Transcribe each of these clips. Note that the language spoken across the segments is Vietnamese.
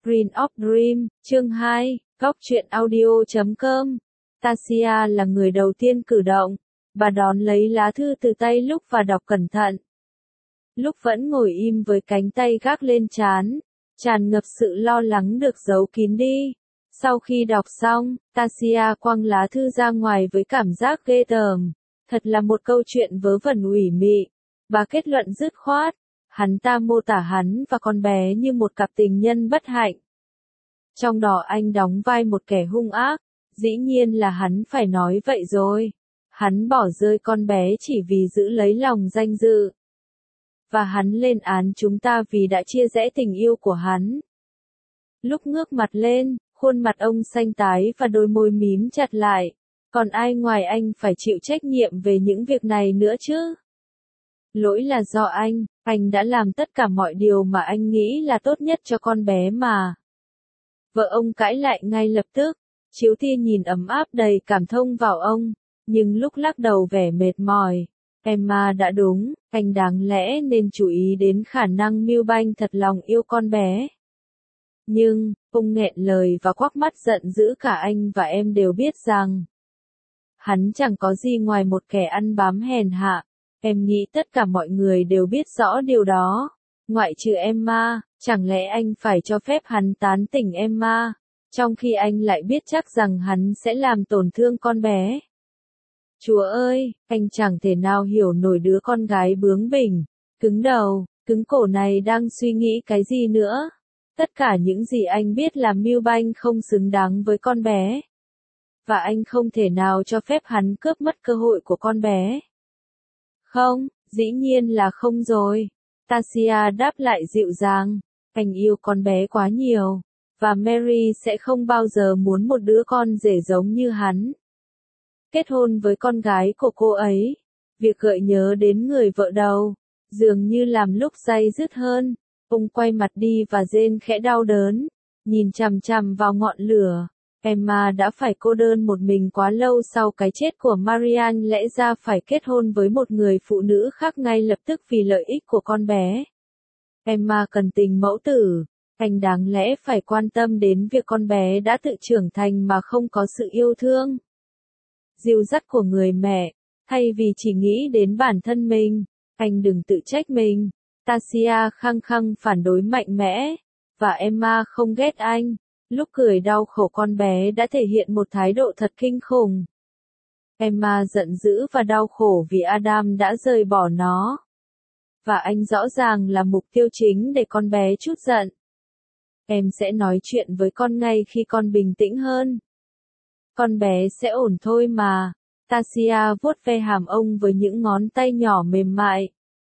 Green of Dream, chương 2, góc truyện audio.com. Tasia là người đầu tiên cử động. Bà đón lấy lá thư từ tay Lúc và đọc cẩn thận. Lúc vẫn ngồi im với cánh tay gác lên trán, tràn ngập sự lo lắng được giấu kín đi. Sau khi đọc xong, Tasia quăng lá thư ra ngoài với cảm giác ghê tởm. Thật là một câu chuyện vớ vẩn ủy mị. Bà kết luận dứt khoát. Hắn ta mô tả hắn và con bé như một cặp tình nhân bất hạnh. Trong đó anh đóng vai một kẻ hung ác, dĩ nhiên là hắn phải nói vậy rồi. Hắn bỏ rơi con bé chỉ vì giữ lấy lòng danh dự. Và hắn lên án chúng ta vì đã chia rẽ tình yêu của hắn. Lúc ngước mặt lên, khuôn mặt ông xanh tái và đôi môi mím chặt lại. Còn ai ngoài anh phải chịu trách nhiệm về những việc này nữa chứ? Lỗi là do anh đã làm tất cả mọi điều mà anh nghĩ là tốt nhất cho con bé mà. Vợ ông cãi lại ngay lập tức, chiếu tia nhìn ấm áp đầy cảm thông vào ông, nhưng lúc lắc đầu vẻ mệt mỏi. Emma đã đúng, anh đáng lẽ nên chú ý đến khả năng Milbank thật lòng yêu con bé. Nhưng, ông nghẹn lời và quắc mắt giận dữ cả anh và em đều biết rằng hắn chẳng có gì ngoài một kẻ ăn bám hèn hạ. Em nghĩ tất cả mọi người đều biết rõ điều đó. Ngoại trừ Emma, chẳng lẽ anh phải cho phép hắn tán tỉnh Emma, trong khi anh lại biết chắc rằng hắn sẽ làm tổn thương con bé. Chúa ơi, anh chẳng thể nào hiểu nổi đứa con gái bướng bỉnh, cứng đầu, cứng cổ này đang suy nghĩ cái gì nữa. Tất cả những gì anh biết là Milbank không xứng đáng với con bé. Và anh không thể nào cho phép hắn cướp mất cơ hội của con bé. Không, dĩ nhiên là không rồi. Tasia đáp lại dịu dàng. Anh yêu con bé quá nhiều. Và Mary sẽ không bao giờ muốn một đứa con rể giống như hắn. Kết hôn với con gái của cô ấy. Việc gợi nhớ đến người vợ đầu. Dường như làm Lúc day dứt hơn. Ông quay mặt đi và rên khẽ đau đớn. Nhìn chằm chằm vào ngọn lửa. Emma đã phải cô đơn một mình quá lâu sau cái chết của Marianne, lẽ ra phải kết hôn với một người phụ nữ khác ngay lập tức vì lợi ích của con bé. Emma cần tình mẫu tử, anh đáng lẽ phải quan tâm đến việc con bé đã tự trưởng thành mà không có sự yêu thương, dìu dắt của người mẹ, thay vì chỉ nghĩ đến bản thân mình. Anh đừng tự trách mình. Tasia khăng khăng phản đối mạnh mẽ, và Emma không ghét anh. Lúc cười đau khổ con bé đã thể hiện một thái độ thật kinh khủng. Emma giận dữ và đau khổ vì Adam đã rời bỏ nó. Và anh rõ ràng là mục tiêu chính để con bé trút giận. Em sẽ nói chuyện với con ngay khi con bình tĩnh hơn. Con bé sẽ ổn thôi mà. Tasia vuốt ve hàm ông với những ngón tay nhỏ mềm mại.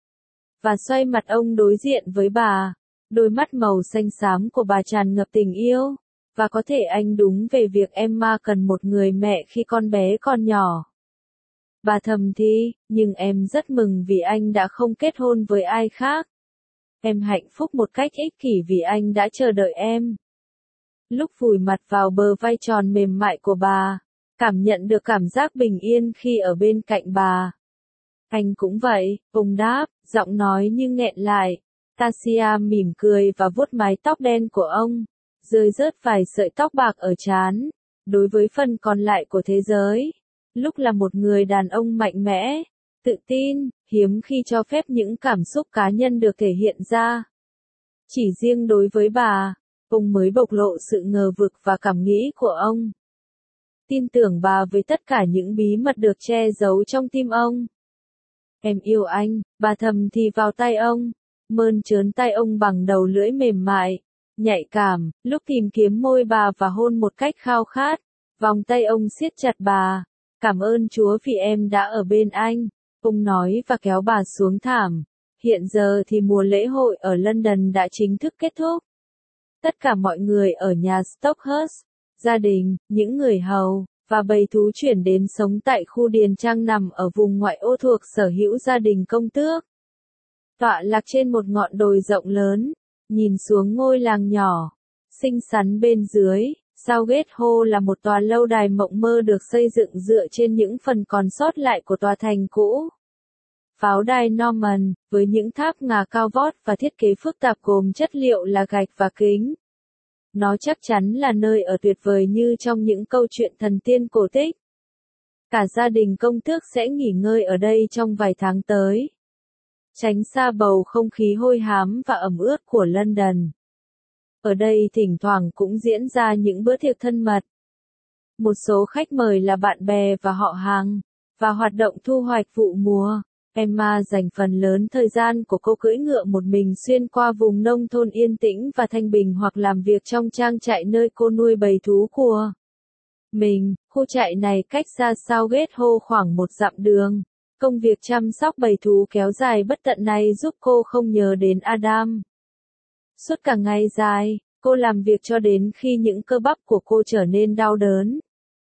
Và xoay mặt ông đối diện với bà. Đôi mắt màu xanh xám của bà tràn ngập tình yêu. Và có thể anh đúng về việc Emma cần một người mẹ khi con bé còn nhỏ. Bà thầm thì, nhưng em rất mừng vì anh đã không kết hôn với ai khác. Em hạnh phúc một cách ích kỷ vì anh đã chờ đợi em. Lúc vùi mặt vào bờ vai tròn mềm mại của bà, cảm nhận được cảm giác bình yên khi ở bên cạnh bà. Anh cũng vậy, ông đáp, giọng nói như nghẹn lại. Tasia mỉm cười và vuốt mái tóc đen của ông. Rơi rớt vài sợi tóc bạc ở trán. Đối với phần còn lại của thế giới, Lúc là một người đàn ông mạnh mẽ, tự tin, hiếm khi cho phép những cảm xúc cá nhân được thể hiện ra. Chỉ riêng đối với bà, ông mới bộc lộ sự ngờ vực và cảm nghĩ của ông. Tin tưởng bà với tất cả những bí mật được che giấu trong tim ông. Em yêu anh, bà thầm thì vào tai ông, mơn trớn tay ông bằng đầu lưỡi mềm mại. Nhạy cảm, Lúc tìm kiếm môi bà và hôn một cách khao khát. Vòng tay ông siết chặt bà. Cảm ơn Chúa vì em đã ở bên anh, ông nói và kéo bà xuống thảm. Hiện giờ thì mùa lễ hội ở London đã chính thức kết thúc. Tất cả mọi người ở nhà Stockhurst, gia đình, những người hầu, và bầy thú chuyển đến sống tại khu điền trang nằm ở vùng ngoại ô thuộc sở hữu gia đình công tước. Tọa lạc trên một ngọn đồi rộng lớn. Nhìn xuống ngôi làng nhỏ, xinh xắn bên dưới, Southgate Hall là một tòa lâu đài mộng mơ được xây dựng dựa trên những phần còn sót lại của tòa thành cũ. Pháo đài Norman, với những tháp ngà cao vót và thiết kế phức tạp gồm chất liệu là gạch và kính. Nó chắc chắn là nơi ở tuyệt vời như trong những câu chuyện thần tiên cổ tích. Cả gia đình công tước sẽ nghỉ ngơi ở đây trong vài tháng tới. Tránh xa bầu không khí hôi hám và ẩm ướt của London. Ở đây thỉnh thoảng cũng diễn ra những bữa tiệc thân mật. Một số khách mời là bạn bè và họ hàng, và hoạt động thu hoạch vụ mùa. Emma dành phần lớn thời gian của cô cưỡi ngựa một mình xuyên qua vùng nông thôn yên tĩnh và thanh bình hoặc làm việc trong trang trại nơi cô nuôi bầy thú của mình. Khu trại này cách xa Southgate Hall khoảng 1 dặm đường. Công việc chăm sóc bầy thú kéo dài bất tận này giúp cô không nhớ đến Adam. Suốt cả ngày dài, cô làm việc cho đến khi những cơ bắp của cô trở nên đau đớn.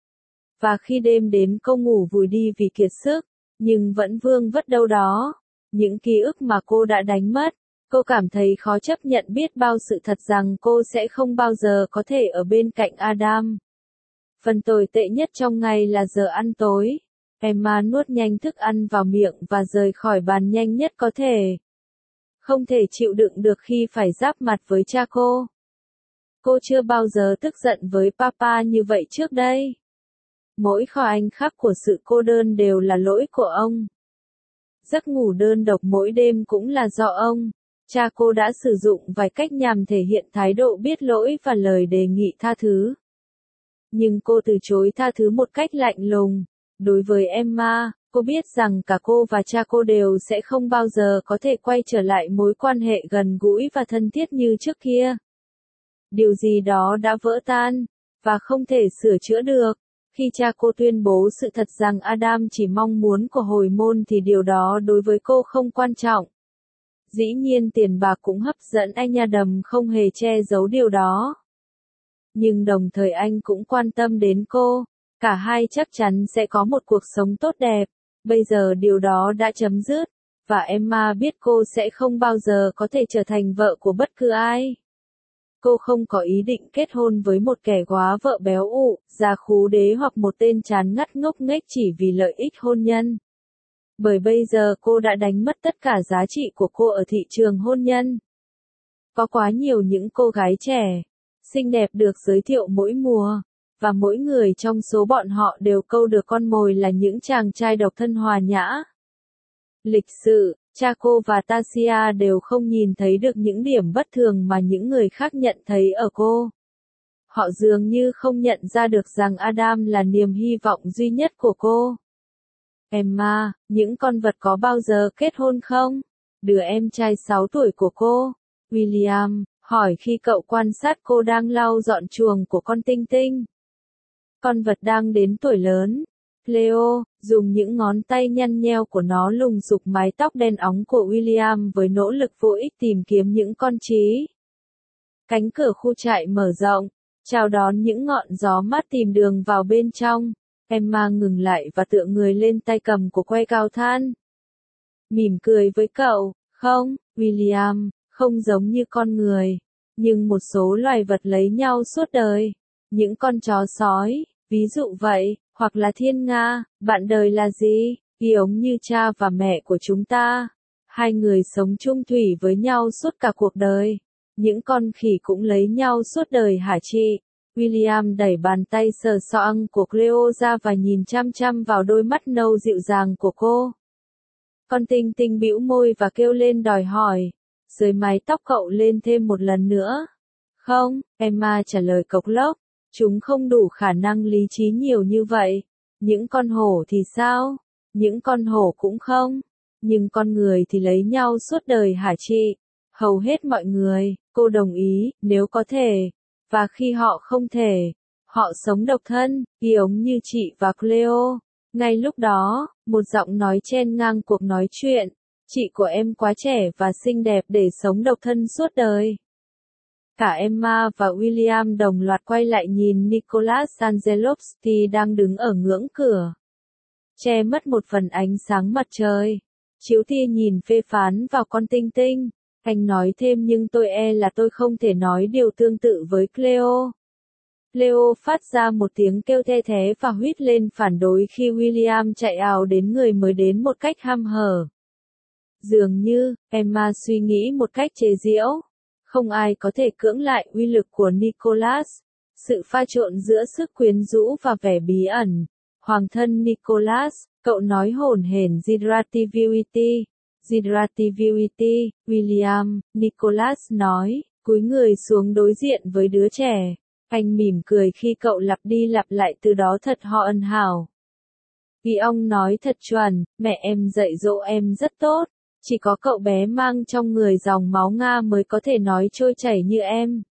Và khi đêm đến cô ngủ vùi đi vì kiệt sức, nhưng vẫn vương vất đâu đó. Những ký ức mà cô đã đánh mất, cô cảm thấy khó chấp nhận biết bao sự thật rằng cô sẽ không bao giờ có thể ở bên cạnh Adam. Phần tồi tệ nhất trong ngày là giờ ăn tối. Emma nuốt nhanh thức ăn vào miệng và rời khỏi bàn nhanh nhất có thể. Không thể chịu đựng được khi phải giáp mặt với cha cô. Cô chưa bao giờ tức giận với papa như vậy trước đây. Mỗi khoảnh khắc của sự cô đơn đều là lỗi của ông. Giấc ngủ đơn độc mỗi đêm cũng là do ông. Cha cô đã sử dụng vài cách nhằm thể hiện thái độ biết lỗi và lời đề nghị tha thứ. Nhưng cô từ chối tha thứ một cách lạnh lùng. Đối với Emma, cô biết rằng cả cô và cha cô đều sẽ không bao giờ có thể quay trở lại mối quan hệ gần gũi và thân thiết như trước kia. Điều gì đó đã vỡ tan, và không thể sửa chữa được. Khi cha cô tuyên bố sự thật rằng Adam chỉ mong muốn của hồi môn thì điều đó đối với cô không quan trọng. Dĩ nhiên tiền bạc cũng hấp dẫn anh Adam không hề che giấu điều đó. Nhưng đồng thời anh cũng quan tâm đến cô. Cả hai chắc chắn sẽ có một cuộc sống tốt đẹp. Bây giờ điều đó đã chấm dứt. Và Emma biết cô sẽ không bao giờ có thể trở thành vợ của bất cứ ai. Cô không có ý định kết hôn với một kẻ góa vợ béo ụ, già khú đế hoặc một tên chán ngắt ngốc nghếch chỉ vì lợi ích hôn nhân. Bởi bây giờ cô đã đánh mất tất cả giá trị của cô ở thị trường hôn nhân. Có quá nhiều những cô gái trẻ, xinh đẹp được giới thiệu mỗi mùa, và mỗi người trong số bọn họ đều câu được con mồi là những chàng trai độc thân hòa nhã. Lịch sự, cha cô và Tasia đều không nhìn thấy được những điểm bất thường mà những người khác nhận thấy ở cô. Họ dường như không nhận ra được rằng Adam là niềm hy vọng duy nhất của cô. Emma, những con vật có bao giờ kết hôn không? Đứa em trai 6 tuổi của cô, William, hỏi khi cậu quan sát cô đang lau dọn chuồng của con Tinh Tinh. Con vật đang đến tuổi lớn. Cleo, dùng những ngón tay nhăn nheo của nó lùng sục mái tóc đen óng của William với nỗ lực vô ích tìm kiếm những con trí. Cánh cửa khu trại mở rộng, chào đón những ngọn gió mát tìm đường vào bên trong. Emma ngừng lại và tựa người lên tay cầm của que cao than. Mỉm cười với cậu, không, William, không giống như con người. Nhưng một số loài vật lấy nhau suốt đời. Những con chó sói, ví dụ vậy. Hoặc là thiên nga, bạn đời là gì? Giống như cha và mẹ của chúng ta. Hai người sống chung thủy với nhau suốt cả cuộc đời. Những con khỉ cũng lấy nhau suốt đời hả chị? William đẩy bàn tay sờ soạng của Cleo ra và nhìn chăm chăm vào đôi mắt nâu dịu dàng của cô. Con Tinh Tinh bĩu môi và kêu lên đòi hỏi. Dưới mái tóc cậu lên thêm một lần nữa. Không, Emma trả lời cộc lốc. Chúng không đủ khả năng lý trí nhiều như vậy. Những con hổ thì sao? Những con hổ cũng không. Nhưng con người thì lấy nhau suốt đời hả chị? Hầu hết mọi người, cô đồng ý, nếu có thể. Và khi họ không thể, họ sống độc thân, giống như chị và Cleo. Ngay lúc đó, một giọng nói chen ngang cuộc nói chuyện. Chị của em quá trẻ và xinh đẹp để sống độc thân suốt đời. Cả Emma và William đồng loạt quay lại nhìn Nicholas Angelovsky đang đứng ở ngưỡng cửa. Che mất một phần ánh sáng mặt trời. Chiếu tia nhìn phê phán vào con Tinh Tinh. Anh nói thêm nhưng tôi là tôi không thể nói điều tương tự với Cleo. Cleo phát ra một tiếng kêu the thé và huýt lên phản đối khi William chạy ào đến người mới đến một cách hăm hở. Dường như, Emma suy nghĩ một cách chế giễu. Không ai có thể cưỡng lại uy lực của Nicholas. Sự pha trộn giữa sức quyến rũ và vẻ bí ẩn. Hoàng thân Nicholas, cậu nói hổn hển Gidrativity. Gidrativity, William, Nicholas nói, cúi người xuống đối diện với đứa trẻ. Anh mỉm cười khi cậu lặp đi lặp lại từ đó thật họ ân hảo. Vì ông nói thật chuẩn, mẹ em dạy dỗ em rất tốt. Chỉ có cậu bé mang trong người dòng máu Nga mới có thể nói trôi chảy như em.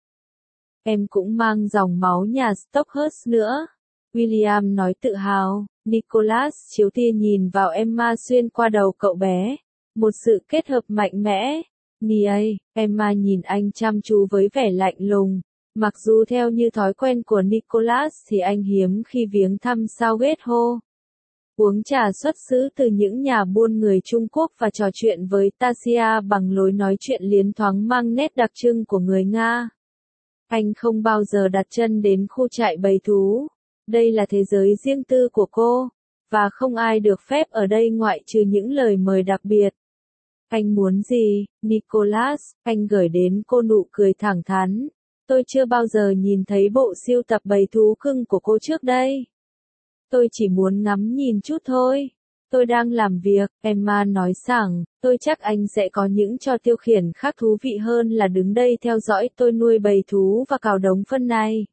Em cũng mang dòng máu nhà Stockhurst nữa. William nói tự hào. Nicholas chiếu tia nhìn vào Emma xuyên qua đầu cậu bé. Một sự kết hợp mạnh mẽ. Nia, Emma nhìn anh chăm chú với vẻ lạnh lùng. Mặc dù theo như thói quen của Nicholas thì anh hiếm khi viếng thăm Southgate Hall. Uống trà xuất xứ từ những nhà buôn người Trung Quốc và trò chuyện với Tasia bằng lối nói chuyện liến thoáng mang nét đặc trưng của người Nga. Anh không bao giờ đặt chân đến khu trại bầy thú. Đây là thế giới riêng tư của cô, và không ai được phép ở đây ngoại trừ những lời mời đặc biệt. Anh muốn gì, Nicholas? Anh gửi đến cô nụ cười thẳng thắn. Tôi chưa bao giờ nhìn thấy bộ sưu tập bầy thú cưng của cô trước đây. Tôi chỉ muốn ngắm nhìn chút thôi. Tôi đang làm việc, Emma nói sảng, tôi chắc anh sẽ có những trò tiêu khiển khác thú vị hơn là đứng đây theo dõi tôi nuôi bầy thú và cào đống phân này.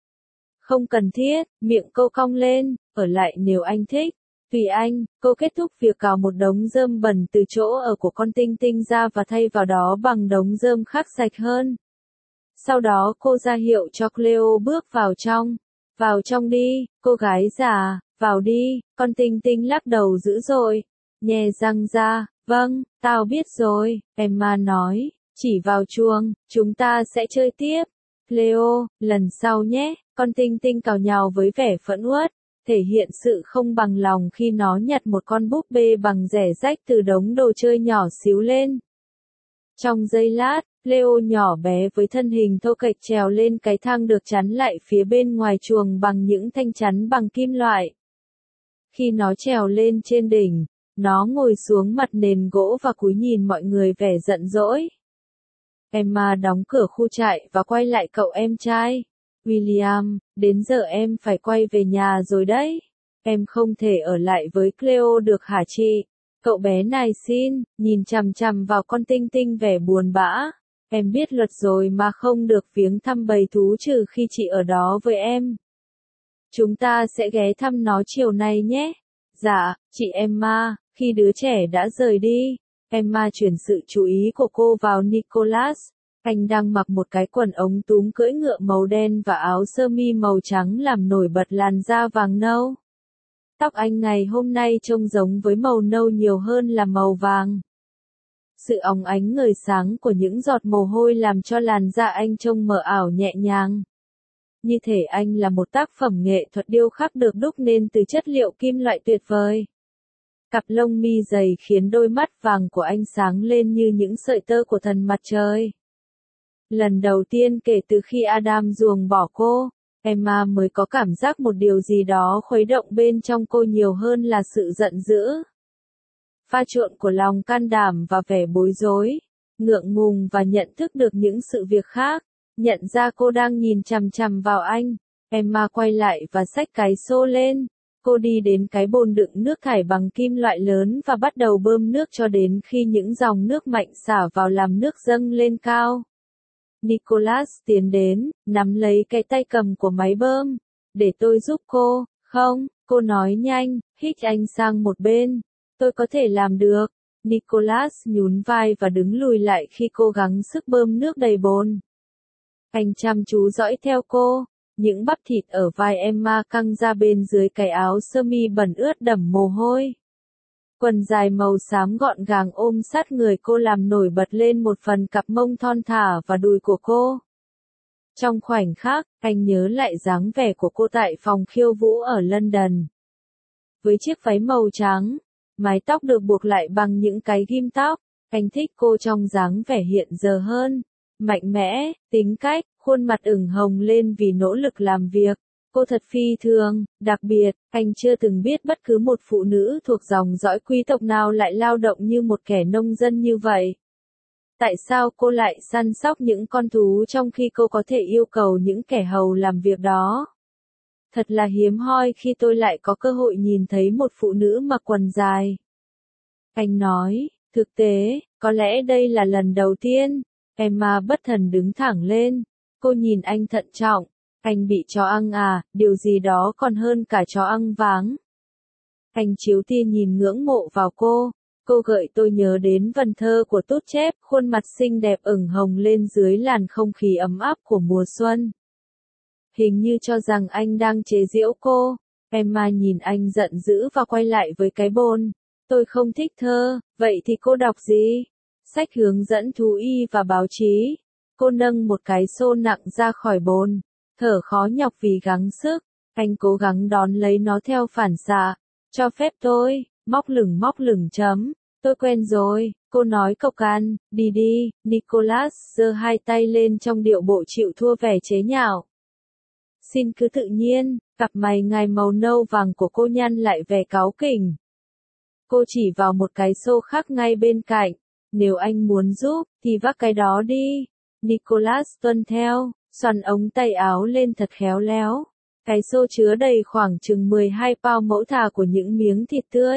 Không cần thiết, miệng cô cong lên, ở lại nếu anh thích. Tùy anh, cô kết thúc việc cào một đống rơm bẩn từ chỗ ở của con Tinh Tinh ra và thay vào đó bằng đống rơm khác sạch hơn. Sau đó cô ra hiệu cho Cleo bước vào trong. Vào trong đi, cô gái già, vào đi, con Tinh Tinh lắc đầu dữ dội. Nhè răng ra, vâng, tao biết rồi, Emma nói, chỉ vào chuông, chúng ta sẽ chơi tiếp. Cleo, lần sau nhé, con Tinh Tinh cào nhào với vẻ phẫn uất, thể hiện sự không bằng lòng khi nó nhặt một con búp bê bằng rẻ rách từ đống đồ chơi nhỏ xíu lên. Trong giây lát, Leo nhỏ bé với thân hình thô kệch trèo lên cái thang được chắn lại phía bên ngoài chuồng bằng những thanh chắn bằng kim loại. Khi nó trèo lên trên đỉnh, nó ngồi xuống mặt nền gỗ và cúi nhìn mọi người vẻ giận dỗi. Emma đóng cửa khu trại và quay lại cậu em trai. William, đến giờ em phải quay về nhà rồi đấy. Em không thể ở lại với Cleo được hả chị? Cậu bé này xin, nhìn chằm chằm vào con Tinh Tinh vẻ buồn bã. Em biết luật rồi mà không được viếng thăm bầy thú trừ khi chị ở đó với em. Chúng ta sẽ ghé thăm nó chiều nay nhé. Dạ, chị Emma. Khi đứa trẻ đã rời đi, Emma chuyển sự chú ý của cô vào Nicholas. Anh đang mặc một cái quần ống túm cưỡi ngựa màu đen và áo sơ mi màu trắng làm nổi bật làn da vàng nâu. Tóc anh ngày hôm nay trông giống với màu nâu nhiều hơn là màu vàng. Sự óng ánh ngời sáng của những giọt mồ hôi làm cho làn da anh trông mờ ảo nhẹ nhàng. Như thể anh là một tác phẩm nghệ thuật điêu khắc được đúc nên từ chất liệu kim loại tuyệt vời. Cặp lông mi dày khiến đôi mắt vàng của anh sáng lên như những sợi tơ của thần mặt trời. Lần đầu tiên kể từ khi Adam ruồng bỏ cô, Emma mới có cảm giác một điều gì đó khuấy động bên trong cô nhiều hơn là sự giận dữ. Pha trộn của lòng can đảm và vẻ bối rối, ngượng ngùng và nhận thức được những sự việc khác, nhận ra cô đang nhìn chằm chằm vào anh. Emma quay lại và xách cái xô lên. Cô đi đến cái bồn đựng nước thải bằng kim loại lớn và bắt đầu bơm nước cho đến khi những dòng nước mạnh xả vào làm nước dâng lên cao. Nicholas tiến đến, nắm lấy cái tay cầm của máy bơm. Để tôi giúp cô, không, cô nói nhanh, hít anh sang một bên. Tôi có thể làm được. Nicholas nhún vai và đứng lùi lại khi cố gắng sức bơm nước đầy bồn. Anh chăm chú dõi theo cô. Những bắp thịt ở vai Emma căng ra bên dưới cái áo sơ mi bẩn ướt đẫm mồ hôi. Quần dài màu xám gọn gàng ôm sát người cô làm nổi bật lên một phần cặp mông thon thả và đùi của cô. Trong khoảnh khắc, anh nhớ lại dáng vẻ của cô tại phòng khiêu vũ ở London. Với chiếc váy màu trắng, mái tóc được buộc lại bằng những cái ghim tóc, anh thích cô trong dáng vẻ hiện giờ hơn. Mạnh mẽ, tính cách, khuôn mặt ửng hồng lên vì nỗ lực làm việc. Cô thật phi thường, đặc biệt, anh chưa từng biết bất cứ một phụ nữ thuộc dòng dõi quý tộc nào lại lao động như một kẻ nông dân như vậy. Tại sao cô lại săn sóc những con thú trong khi cô có thể yêu cầu những kẻ hầu làm việc đó? Thật là hiếm hoi khi tôi lại có cơ hội nhìn thấy một phụ nữ mặc quần dài. Anh nói, thực tế, có lẽ đây là lần đầu tiên. Emma bất thần đứng thẳng lên. Cô nhìn anh thận trọng. Anh bị chó ăn à, điều gì đó còn hơn cả chó ăn váng. Anh chiếu tia nhìn ngưỡng mộ vào cô. Cô gợi tôi nhớ đến vần thơ của Tốt Chép, khuôn mặt xinh đẹp ửng hồng lên dưới làn không khí ấm áp của mùa xuân. Hình như cho rằng anh đang chế giễu cô. Emma nhìn anh giận dữ và quay lại với cái bồn. Tôi không thích thơ, vậy thì cô đọc gì? Sách hướng dẫn thú y và báo chí. Cô nâng một cái xô nặng ra khỏi bồn, thở khó nhọc vì gắng sức. Anh cố gắng đón lấy nó theo phản xạ. Cho phép tôi, móc lửng chấm. Tôi quen rồi, cô nói cộc can, đi đi, Nicholas giơ hai tay lên trong điệu bộ chịu thua vẻ chế nhạo. Xin cứ tự nhiên, cặp mày ngài màu nâu vàng của cô nhăn lại vẻ cáu kỉnh. Cô chỉ vào một cái xô khác ngay bên cạnh. Nếu anh muốn giúp, thì vác cái đó đi. Nicholas tuân theo, xoắn ống tay áo lên thật khéo léo. Cái xô chứa đầy khoảng chừng 12 pound mẫu thà của những miếng thịt tươi.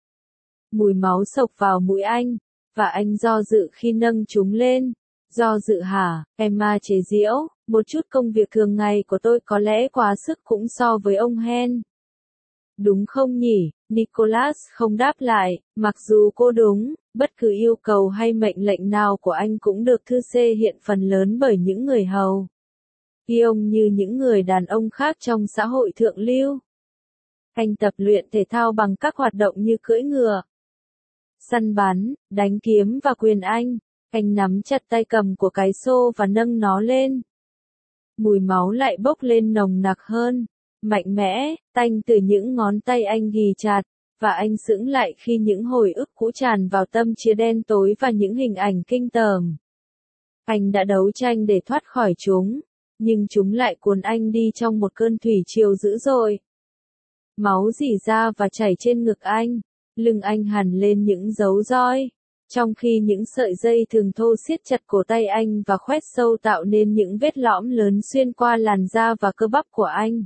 Mùi máu xộc vào mũi anh, và anh do dự khi nâng chúng lên. Do dự hả? Emma chế giễu, một chút công việc thường ngày của tôi có lẽ quá sức cũng so với ông Hen. Đúng không nhỉ? Nicholas không đáp lại, mặc dù cô đúng, bất cứ yêu cầu hay mệnh lệnh nào của anh cũng được thư xê hiện phần lớn bởi những người hầu. Khi ông như những người đàn ông khác trong xã hội thượng lưu. Anh tập luyện thể thao bằng các hoạt động như cưỡi ngựa, săn bắn, đánh kiếm và quyền Anh. Anh nắm chặt tay cầm của cái xô và nâng nó lên. Mùi máu lại bốc lên nồng nặc hơn, mạnh mẽ, tanh từ những ngón tay anh ghì chặt, và anh sững lại khi những hồi ức cũ tràn vào tâm trí đen tối và những hình ảnh kinh tởm. Anh đã đấu tranh để thoát khỏi chúng, nhưng chúng lại cuốn anh đi trong một cơn thủy triều dữ dội. Máu rỉ ra và chảy trên ngực anh, lưng anh hằn lên những dấu roi, trong khi những sợi dây thường thô siết chặt cổ tay anh và khoét sâu tạo nên những vết lõm lớn xuyên qua làn da và cơ bắp của anh.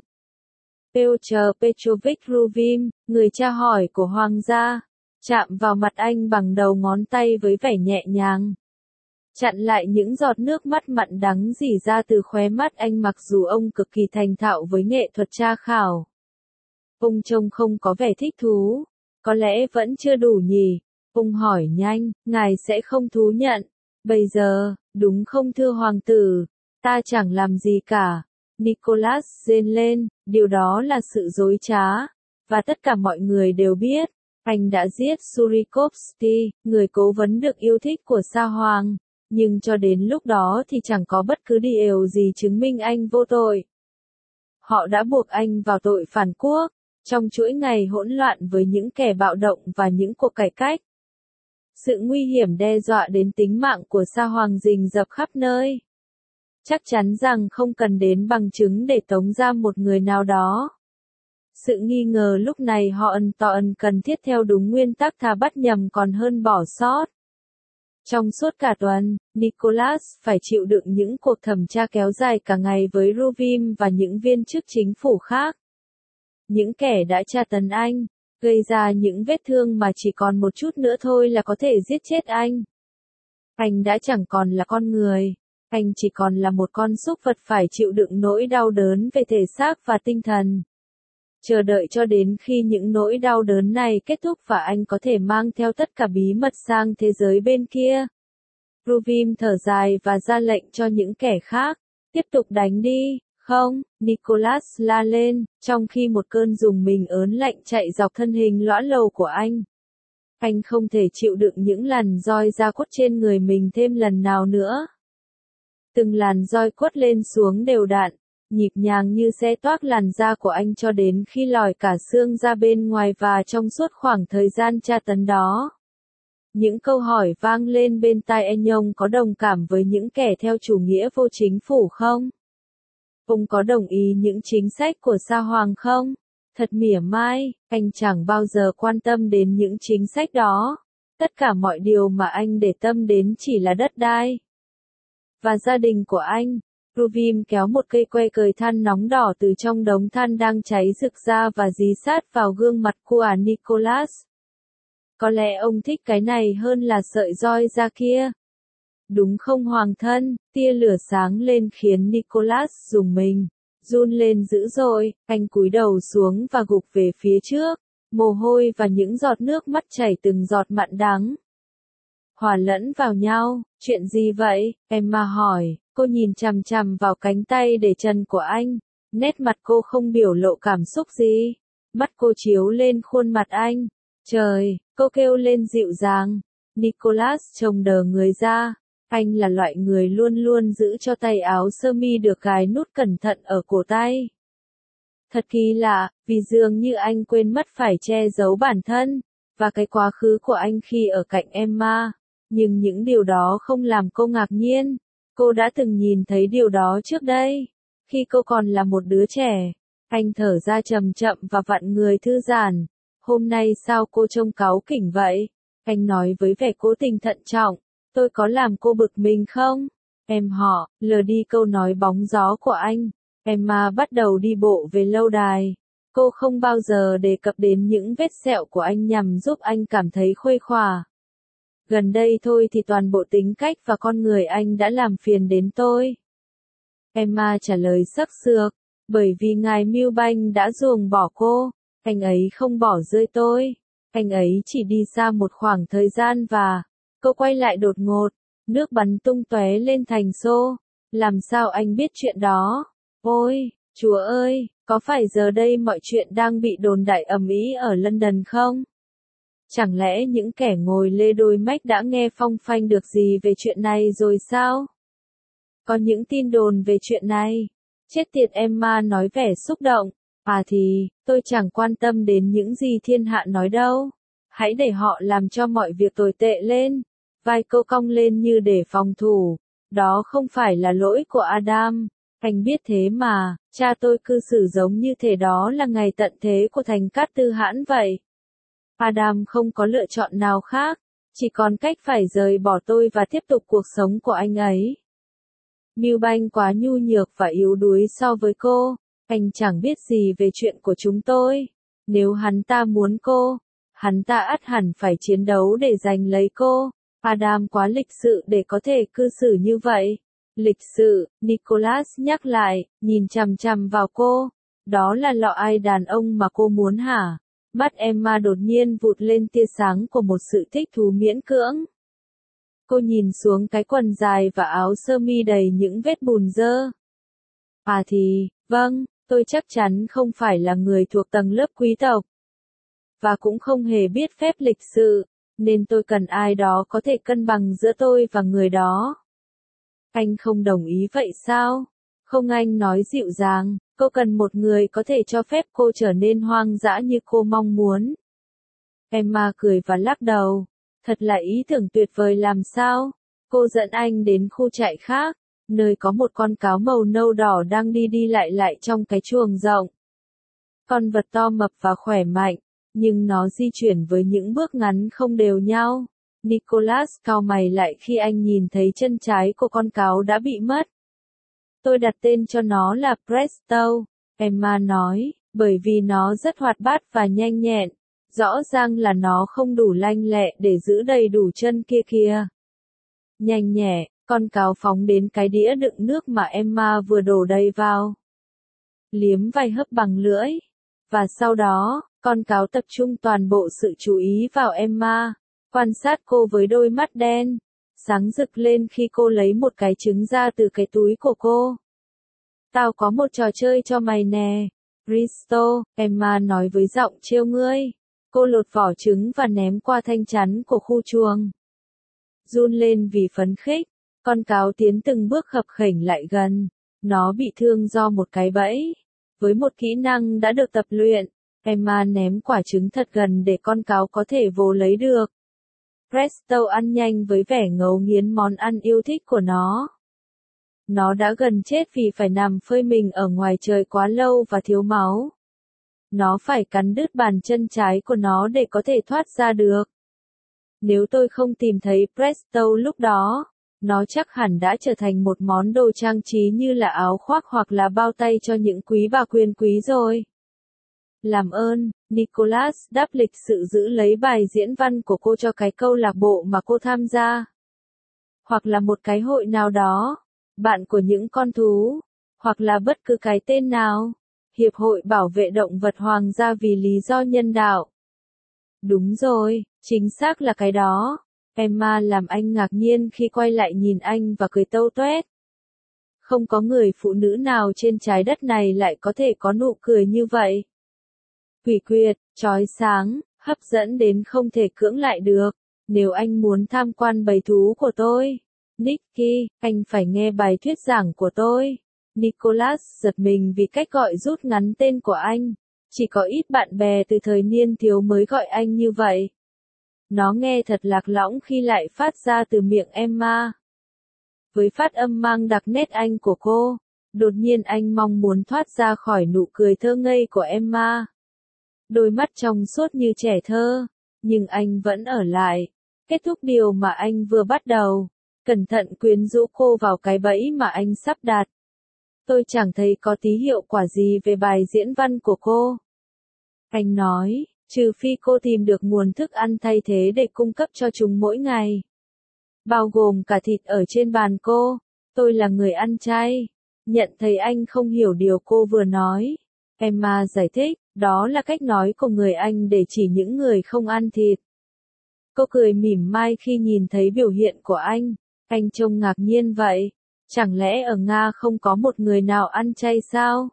Pyotr Petrovich Ruvim, người cha hỏi của hoàng gia, chạm vào mặt anh bằng đầu ngón tay với vẻ nhẹ nhàng. Chặn lại những giọt nước mắt mặn đắng rỉ ra từ khóe mắt anh mặc dù ông cực kỳ thành thạo với nghệ thuật tra khảo. Ông trông không có vẻ thích thú. Có lẽ vẫn chưa đủ nhỉ? Ông hỏi nhanh, ngài sẽ không thú nhận. Bây giờ, đúng không thưa hoàng tử? Ta chẳng làm gì cả. Nicholas rên lên, điều đó là sự dối trá. Và tất cả mọi người đều biết, anh đã giết Surikovsky, người cố vấn được yêu thích của Sa Hoàng. Nhưng cho đến lúc đó thì chẳng có bất cứ điều gì chứng minh anh vô tội. Họ đã buộc anh vào tội phản quốc, trong chuỗi ngày hỗn loạn với những kẻ bạo động và những cuộc cải cách. Sự nguy hiểm đe dọa đến tính mạng của Sa Hoàng rình rập khắp nơi. Chắc chắn rằng không cần đến bằng chứng để tống giam một người nào đó. Sự nghi ngờ lúc này họ cần thiết theo đúng nguyên tắc thà bắt nhầm còn hơn bỏ sót. Trong suốt cả tuần, Nicholas phải chịu đựng những cuộc thẩm tra kéo dài cả ngày với Ruvim và những viên chức chính phủ khác. Những kẻ đã tra tấn anh, gây ra những vết thương mà chỉ còn một chút nữa thôi là có thể giết chết anh. Anh đã chẳng còn là con người, anh chỉ còn là một con súc vật phải chịu đựng nỗi đau đớn về thể xác và tinh thần. Chờ đợi cho đến khi những nỗi đau đớn này kết thúc và anh có thể mang theo tất cả bí mật sang thế giới bên kia. Ruvim thở dài và ra lệnh cho những kẻ khác, tiếp tục đánh đi. Không, Nicholas la lên, trong khi một cơn rùng mình ớn lạnh chạy dọc thân hình lõa lồ của anh. Anh không thể chịu đựng những làn roi da quất trên người mình thêm lần nào nữa. Từng làn roi quất lên xuống đều đặn, nhịp nhàng như xé toác làn da của anh cho đến khi lòi cả xương ra bên ngoài và trong suốt khoảng thời gian tra tấn đó. Những câu hỏi vang lên bên tai anh. Ông có đồng cảm với những kẻ theo chủ nghĩa vô chính phủ không? Ông có đồng ý những chính sách của Sa Hoàng không? Thật mỉa mai, anh chẳng bao giờ quan tâm đến những chính sách đó. Tất cả mọi điều mà anh để tâm đến chỉ là đất đai và gia đình của anh. Ruvim kéo một cây que cời than nóng đỏ từ trong đống than đang cháy rực ra và dí sát vào gương mặt của Nicholas. Có lẽ ông thích cái này hơn là sợi roi da kia. Đúng không hoàng thân? Tia lửa sáng lên khiến Nicholas rùng mình, run lên dữ dội, anh cúi đầu xuống và gục về phía trước, mồ hôi và những giọt nước mắt chảy từng giọt mặn đắng hòa lẫn vào nhau. Chuyện gì vậy? Emma hỏi. Cô nhìn chằm chằm vào cánh tay để trần của anh. Nét mặt cô không biểu lộ cảm xúc gì. Mắt cô chiếu lên khuôn mặt anh. Trời, cô kêu lên dịu dàng. Nicholas trông đờ người ra. Anh là loại người luôn luôn giữ cho tay áo sơ mi được gài nút cẩn thận ở cổ tay. Thật kỳ lạ, vì dường như anh quên mất phải che giấu bản thân và cái quá khứ của anh khi ở cạnh Emma. Nhưng những điều đó không làm cô ngạc nhiên. Cô đã từng nhìn thấy điều đó trước đây. Khi cô còn là một đứa trẻ, anh thở ra chậm chậm và vặn người thư giãn. Hôm nay sao cô trông cáu kỉnh vậy? Anh nói với vẻ cố tình thận trọng. Tôi có làm cô bực mình không? Em họ, lờ đi câu nói bóng gió của anh. Emma bắt đầu đi bộ về lâu đài. Cô không bao giờ đề cập đến những vết sẹo của anh nhằm giúp anh cảm thấy khuây khỏa. Gần đây thôi thì toàn bộ tính cách và con người anh đã làm phiền đến tôi. Emma trả lời sắc sược, bởi vì ngài Milbank đã ruồng bỏ cô, anh ấy không bỏ rơi tôi. Anh ấy chỉ đi xa một khoảng thời gian và cô quay lại đột ngột, nước bắn tung tóe lên thành xô. Làm sao anh biết chuyện đó? Ôi, Chúa ơi, có phải giờ đây mọi chuyện đang bị đồn đại ầm ĩ ở London không? Chẳng lẽ những kẻ ngồi lê đôi mách đã nghe phong phanh được gì về chuyện này rồi sao? Có những tin đồn về chuyện này. Chết tiệt, Emma nói vẻ xúc động. À thì, tôi chẳng quan tâm đến những gì thiên hạ nói đâu. Hãy để họ làm cho mọi việc tồi tệ lên. Vai cô cong lên như để phòng thủ. Đó không phải là lỗi của Adam. Anh biết thế mà, cha tôi cư xử giống như thể đó là ngày tận thế của thành Cát Tư Hãn vậy. Adam không có lựa chọn nào khác, chỉ còn cách phải rời bỏ tôi và tiếp tục cuộc sống của anh ấy. Milbank quá nhu nhược và yếu đuối so với cô, anh chẳng biết gì về chuyện của chúng tôi. Nếu hắn ta muốn cô, hắn ta ắt hẳn phải chiến đấu để giành lấy cô. Adam quá lịch sự để có thể cư xử như vậy. Lịch sự, Nicholas nhắc lại, nhìn chằm chằm vào cô. Đó là lọ ai đàn ông mà cô muốn hả? Mắt Emma đột nhiên vụt lên tia sáng của một sự thích thú miễn cưỡng. Cô nhìn xuống cái quần dài và áo sơ mi đầy những vết bùn dơ. À thì, vâng, tôi chắc chắn không phải là người thuộc tầng lớp quý tộc. Và cũng không hề biết phép lịch sự, nên tôi cần ai đó có thể cân bằng giữa tôi và người đó. Anh không đồng ý vậy sao? Không, anh nói dịu dàng, cô cần một người có thể cho phép cô trở nên hoang dã như cô mong muốn. Emma cười và lắc đầu. Thật là ý tưởng tuyệt vời làm sao? Cô dẫn anh đến khu trại khác, nơi có một con cáo màu nâu đỏ đang đi đi lại lại trong cái chuồng rộng. Con vật to mập và khỏe mạnh, nhưng nó di chuyển với những bước ngắn không đều nhau. Nicholas cau mày lại khi anh nhìn thấy chân trái của con cáo đã bị mất. Tôi đặt tên cho nó là Presto, Emma nói, bởi vì nó rất hoạt bát và nhanh nhẹn. Rõ ràng là nó không đủ lanh lẹ để giữ đầy đủ chân kia kìa. Nhanh nhẹ, con cáo phóng đến cái đĩa đựng nước mà Emma vừa đổ đầy vào. Liếm vài hớp bằng lưỡi. Và sau đó, con cáo tập trung toàn bộ sự chú ý vào Emma, quan sát cô với đôi mắt đen, sáng rực lên khi cô lấy một cái trứng ra từ cái túi của cô. Tao có một trò chơi cho mày nè, Risto, Emma nói với giọng trêu ngươi. Cô lột vỏ trứng và ném qua thanh chắn của khu chuồng. Run lên vì phấn khích, con cáo tiến từng bước khập khểnh lại gần. Nó bị thương do một cái bẫy. Với một kỹ năng đã được tập luyện, Emma ném quả trứng thật gần để con cáo có thể vồ lấy được. Presto ăn nhanh với vẻ ngấu nghiến món ăn yêu thích của nó. Nó đã gần chết vì phải nằm phơi mình ở ngoài trời quá lâu và thiếu máu. Nó phải cắn đứt bàn chân trái của nó để có thể thoát ra được. Nếu tôi không tìm thấy Presto lúc đó, nó chắc hẳn đã trở thành một món đồ trang trí như là áo khoác hoặc là bao tay cho những quý bà quyền quý rồi. Làm ơn, Nicholas đáp lịch sự giữ lấy bài diễn văn của cô cho cái câu lạc bộ mà cô tham gia. Hoặc là một cái hội nào đó, bạn của những con thú, hoặc là bất cứ cái tên nào. Hiệp hội bảo vệ động vật hoàng gia vì lý do nhân đạo. Đúng rồi, chính xác là cái đó. Emma làm anh ngạc nhiên khi quay lại nhìn anh và cười tâu tuét. Không có người phụ nữ nào trên trái đất này lại có thể có nụ cười như vậy. Quỷ quyệt, chói sáng, hấp dẫn đến không thể cưỡng lại được. Nếu anh muốn tham quan bầy thú của tôi, Nicky, anh phải nghe bài thuyết giảng của tôi. Nicholas giật mình vì cách gọi rút ngắn tên của anh. Chỉ có ít bạn bè từ thời niên thiếu mới gọi anh như vậy. Nó nghe thật lạc lõng khi lại phát ra từ miệng Emma. Với phát âm mang đặc nét Anh của cô, đột nhiên anh mong muốn thoát ra khỏi nụ cười thơ ngây của Emma. Đôi mắt trong suốt như trẻ thơ, nhưng anh vẫn ở lại, kết thúc điều mà anh vừa bắt đầu, cẩn thận quyến rũ cô vào cái bẫy mà anh sắp đặt. Tôi chẳng thấy có tí hiệu quả gì về bài diễn văn của cô. Anh nói, trừ phi cô tìm được nguồn thức ăn thay thế để cung cấp cho chúng mỗi ngày. Bao gồm cả thịt ở trên bàn cô. Tôi là người ăn chay. Nhận thấy anh không hiểu điều cô vừa nói. Emma giải thích, đó là cách nói của người Anh để chỉ những người không ăn thịt. Cô cười mỉm mai khi nhìn thấy biểu hiện của anh. Anh trông ngạc nhiên vậy. Chẳng lẽ ở Nga không có một người nào ăn chay sao?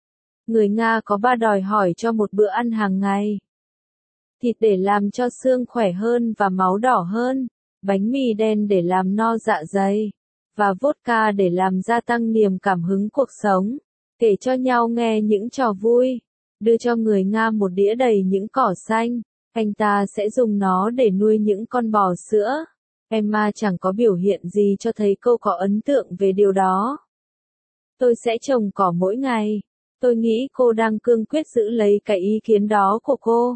Người Nga có ba đòi hỏi cho một bữa ăn hàng ngày. Thịt để làm cho xương khỏe hơn và máu đỏ hơn, bánh mì đen để làm no dạ dày, và vodka để làm gia tăng niềm cảm hứng cuộc sống, kể cho nhau nghe những trò vui, đưa cho người Nga một đĩa đầy những cỏ xanh, anh ta sẽ dùng nó để nuôi những con bò sữa. Emma chẳng có biểu hiện gì cho thấy cô có ấn tượng về điều đó. Tôi sẽ trồng cỏ mỗi ngày. Tôi nghĩ cô đang cương quyết giữ lấy cái ý kiến đó của cô.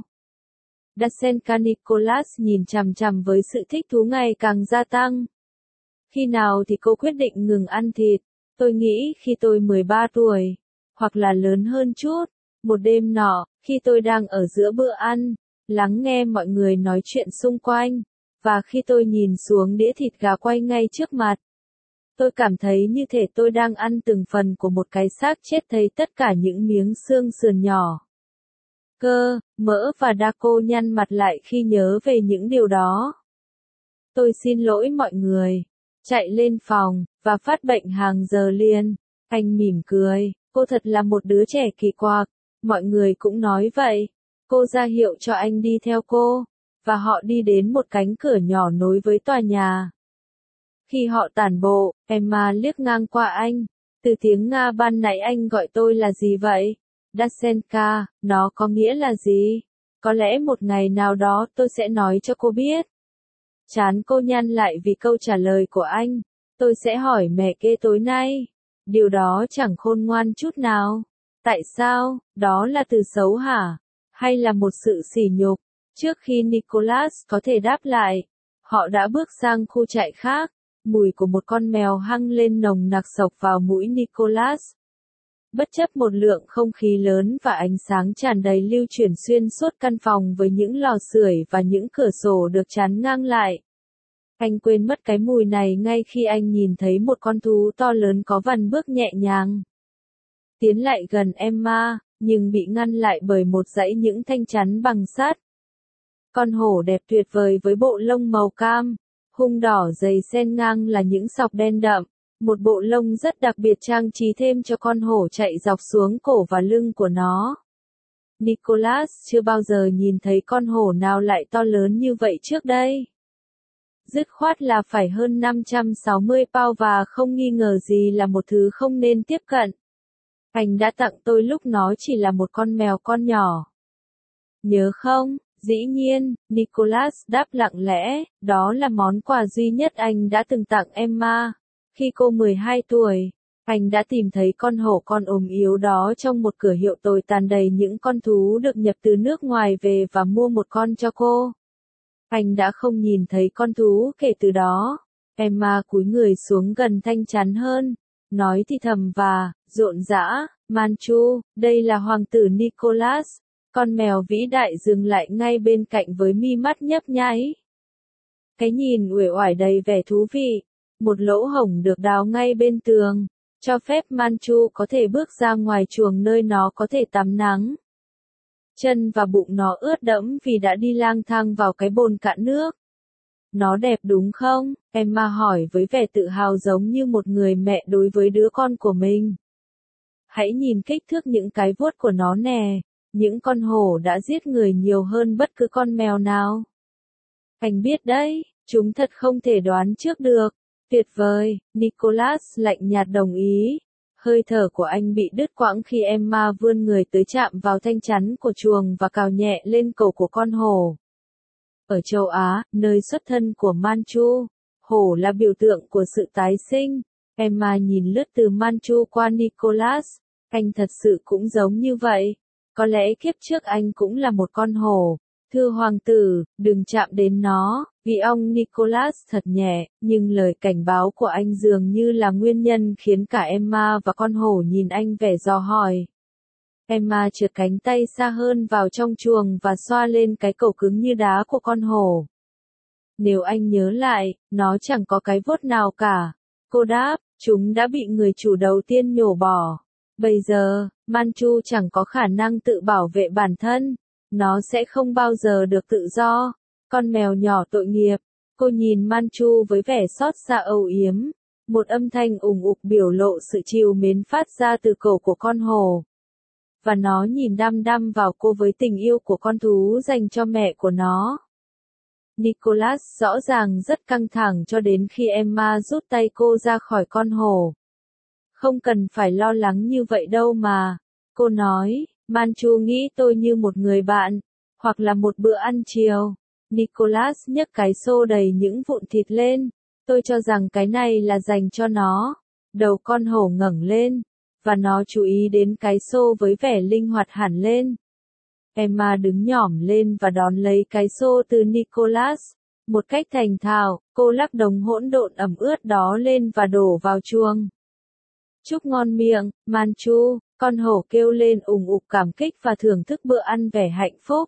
Dasenka Nicholas nhìn chằm chằm với sự thích thú ngày càng gia tăng. Khi nào thì cô quyết định ngừng ăn thịt? Tôi nghĩ khi tôi 13 tuổi, hoặc là lớn hơn chút. Một đêm nọ, khi tôi đang ở giữa bữa ăn, lắng nghe mọi người nói chuyện xung quanh, và khi tôi nhìn xuống đĩa thịt gà quay ngay trước mặt, tôi cảm thấy như thể tôi đang ăn từng phần của một cái xác chết, thấy tất cả những miếng xương sườn nhỏ. Cơ, mỡ và đa. Cô nhăn mặt lại khi nhớ về những điều đó. Tôi xin lỗi mọi người. Chạy lên phòng, và phát bệnh hàng giờ liền. Anh mỉm cười, cô thật là một đứa trẻ kỳ quặc. Mọi người cũng nói vậy. Cô ra hiệu cho anh đi theo cô, và họ đi đến một cánh cửa nhỏ nối với tòa nhà. Khi họ tản bộ, Emma liếc ngang qua anh. Từ tiếng Nga ban nãy anh gọi tôi là gì vậy? Dasenka, nó có nghĩa là gì? Có lẽ một ngày nào đó tôi sẽ nói cho cô biết. Trán cô nhăn lại vì câu trả lời của anh. Tôi sẽ hỏi mẹ kê tối nay. Điều đó chẳng khôn ngoan chút nào. Tại sao? Đó là từ xấu hả? Hay là một sự sỉ nhục? Trước khi Nicholas có thể đáp lại, họ đã bước sang khu trại khác. Mùi của một con mèo hăng lên nồng nặc xộc vào mũi Nicholas. Bất chấp một lượng không khí lớn và ánh sáng tràn đầy lưu chuyển xuyên suốt căn phòng với những lò sưởi và những cửa sổ được chắn ngang lại. Anh quên mất cái mùi này ngay khi anh nhìn thấy một con thú to lớn có vằn bước nhẹ nhàng tiến lại gần Emma, nhưng bị ngăn lại bởi một dãy những thanh chắn bằng sắt. Con hổ đẹp tuyệt vời với bộ lông màu cam, hung đỏ dày xen ngang là những sọc đen đậm. Một bộ lông rất đặc biệt trang trí thêm cho con hổ chạy dọc xuống cổ và lưng của nó. Nicholas chưa bao giờ nhìn thấy con hổ nào lại to lớn như vậy trước đây. Dứt khoát là phải hơn 560 pound và không nghi ngờ gì là một thứ không nên tiếp cận. Anh đã tặng tôi lúc nó chỉ là một con mèo con nhỏ. Nhớ không? Dĩ nhiên, Nicholas đáp lặng lẽ, đó là món quà duy nhất anh đã từng tặng Emma. Khi cô 12 tuổi, anh đã tìm thấy con hổ con ốm yếu đó trong một cửa hiệu tồi tàn đầy những con thú được nhập từ nước ngoài về và mua một con cho cô. Anh đã không nhìn thấy con thú kể từ đó. Emma cúi người xuống gần Thanh Chắn hơn, nói thì thầm và rộn rã, Manchu, đây là hoàng tử Nicholas. Con mèo vĩ đại dừng lại ngay bên cạnh với mi mắt nhấp nháy. Cái nhìn uể oải đầy vẻ thú vị. Một lỗ hổng được đào ngay bên tường, cho phép Manchu có thể bước ra ngoài chuồng nơi nó có thể tắm nắng. Chân và bụng nó ướt đẫm vì đã đi lang thang vào cái bồn cạn nước. Nó đẹp đúng không? Emma hỏi với vẻ tự hào giống như một người mẹ đối với đứa con của mình. Hãy nhìn kích thước những cái vuốt của nó nè. Những con hổ đã giết người nhiều hơn bất cứ con mèo nào. Anh biết đấy, chúng thật không thể đoán trước được. Tuyệt vời, Nicholas lạnh nhạt đồng ý. Hơi thở của anh bị đứt quãng khi Emma vươn người tới chạm vào thanh chắn của chuồng và cào nhẹ lên cổ của con hổ. Ở châu Á, nơi xuất thân của Manchu, hổ là biểu tượng của sự tái sinh. Emma nhìn lướt từ Manchu qua Nicholas. Anh thật sự cũng giống như vậy. Có lẽ kiếp trước anh cũng là một con hổ. Thưa hoàng tử, đừng chạm đến nó, vì ông Nicholas thật nhẹ, nhưng lời cảnh báo của anh dường như là nguyên nhân khiến cả Emma và con hổ nhìn anh vẻ dò hỏi. Emma trượt cánh tay xa hơn vào trong chuồng và xoa lên cái cổ cứng như đá của con hổ. Nếu anh nhớ lại, nó chẳng có cái vuốt nào cả. Cô đáp, chúng đã bị người chủ đầu tiên nhổ bỏ. Bây giờ, Manchu chẳng có khả năng tự bảo vệ bản thân. Nó sẽ không bao giờ được tự do. Con mèo nhỏ tội nghiệp. Cô nhìn Manchu với vẻ xót xa âu yếm. Một âm thanh ủng ục biểu lộ sự trìu mến phát ra từ cổ của con hổ. Và nó nhìn đăm đăm vào cô với tình yêu của con thú dành cho mẹ của nó. Nicholas rõ ràng rất căng thẳng cho đến khi Emma rút tay cô ra khỏi con hổ. Không cần phải lo lắng như vậy đâu mà. Cô nói, Manchu nghĩ tôi như một người bạn, hoặc là một bữa ăn chiều. Nicholas nhấc cái xô đầy những vụn thịt lên. Tôi cho rằng cái này là dành cho nó. Đầu con hổ ngẩng lên, và nó chú ý đến cái xô với vẻ linh hoạt hẳn lên. Emma đứng nhỏm lên và đón lấy cái xô từ Nicholas. Một cách thành thạo, cô lắc đống hỗn độn ẩm ướt đó lên và đổ vào chuông. Chúc ngon miệng, Manchu, con hổ kêu lên ủng ục cảm kích và thưởng thức bữa ăn vẻ hạnh phúc.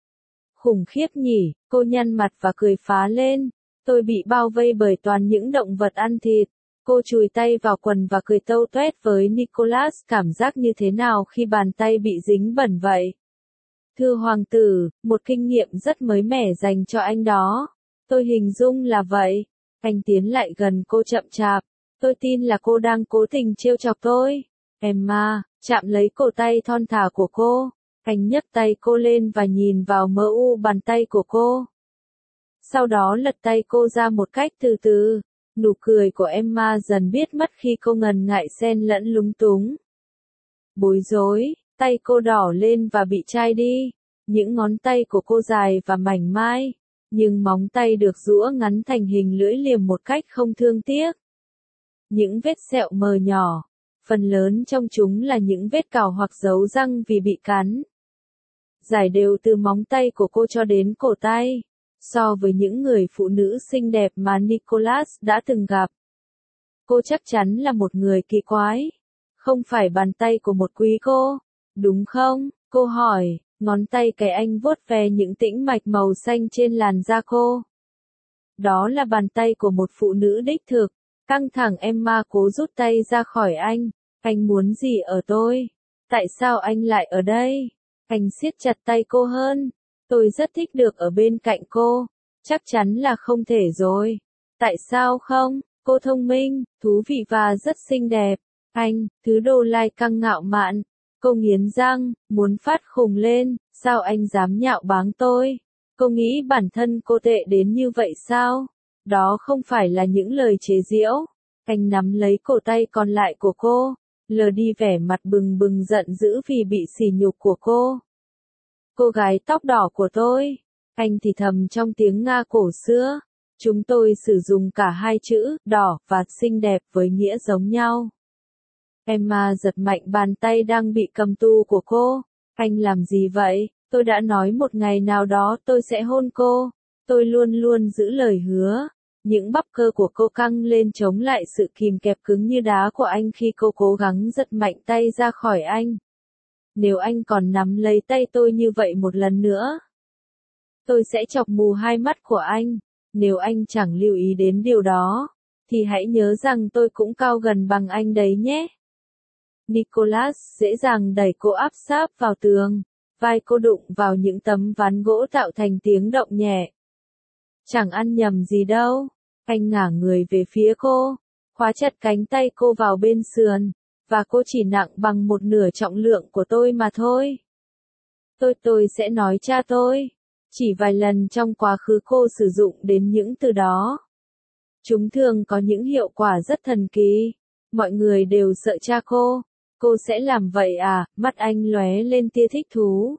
Khủng khiếp nhỉ, cô nhăn mặt và cười phá lên. Tôi bị bao vây bởi toàn những động vật ăn thịt. Cô chùi tay vào quần và cười tâu tuét với Nicholas, cảm giác như thế nào khi bàn tay bị dính bẩn vậy? Thưa hoàng tử, một kinh nghiệm rất mới mẻ dành cho anh đó. Tôi hình dung là vậy. Anh tiến lại gần cô chậm chạp. Tôi tin là cô đang cố tình trêu chọc tôi. Emma, chạm lấy cổ tay thon thả của cô. Anh nhấc tay cô lên và nhìn vào mơ u bàn tay của cô. Sau đó lật tay cô ra một cách từ từ. Nụ cười của Emma dần biết mất khi cô ngần ngại xen lẫn lúng túng. Bối rối, tay cô đỏ lên và bị chai đi. Những ngón tay của cô dài và mảnh mai, nhưng móng tay được giũa ngắn thành hình lưỡi liềm một cách không thương tiếc. Những vết sẹo mờ nhỏ, phần lớn trong chúng là những vết cào hoặc dấu răng vì bị cắn. Dài đều từ móng tay của cô cho đến cổ tay. So với những người phụ nữ xinh đẹp mà Nicholas đã từng gặp, cô chắc chắn là một người kỳ quái. Không phải bàn tay của một quý cô, đúng không? Cô hỏi, ngón tay cái anh vuốt ve những tĩnh mạch màu xanh trên làn da cô. Đó là bàn tay của một phụ nữ đích thực. Căng thẳng Emma cố rút tay ra khỏi anh. Anh muốn gì ở tôi? Tại sao anh lại ở đây? Anh siết chặt tay cô hơn. Tôi rất thích được ở bên cạnh cô. Chắc chắn là không thể rồi. Tại sao không? Cô thông minh, thú vị và rất xinh đẹp. Anh, thứ đồ lai căng ngạo mạn. Cô nghiến răng, muốn phát khùng lên. Sao anh dám nhạo báng tôi? Cô nghĩ bản thân cô tệ đến như vậy sao? Đó không phải là những lời chế giễu. Anh nắm lấy cổ tay còn lại của cô, lờ đi vẻ mặt bừng bừng giận dữ vì bị sỉ nhục của cô. Cô gái tóc đỏ của tôi. Anh thì thầm trong tiếng Nga cổ xưa. Chúng tôi sử dụng cả hai chữ, đỏ, và xinh đẹp với nghĩa giống nhau. Emma giật mạnh bàn tay đang bị cầm tù của cô. Anh làm gì vậy? Tôi đã nói một ngày nào đó tôi sẽ hôn cô. Tôi luôn luôn giữ lời hứa. Những bắp cơ của cô căng lên chống lại sự kìm kẹp cứng như đá của anh khi cô cố gắng giật mạnh tay ra khỏi anh. Nếu anh còn nắm lấy tay tôi như vậy một lần nữa, tôi sẽ chọc mù hai mắt của anh. Nếu anh chẳng lưu ý đến điều đó, thì hãy nhớ rằng tôi cũng cao gần bằng anh đấy nhé. Nicholas dễ dàng đẩy cô áp sát vào tường, vai cô đụng vào những tấm ván gỗ tạo thành tiếng động nhẹ. Chẳng ăn nhầm gì đâu. Anh ngả người về phía cô, khóa chặt cánh tay cô vào bên sườn, và cô chỉ nặng bằng một nửa trọng lượng của tôi mà thôi. Tôi sẽ nói cha tôi. Chỉ vài lần trong quá khứ cô sử dụng đến những từ đó. Chúng thường có những hiệu quả rất thần kỳ. Mọi người đều sợ cha cô. Cô sẽ làm vậy à? Mắt anh lóe lên tia thích thú.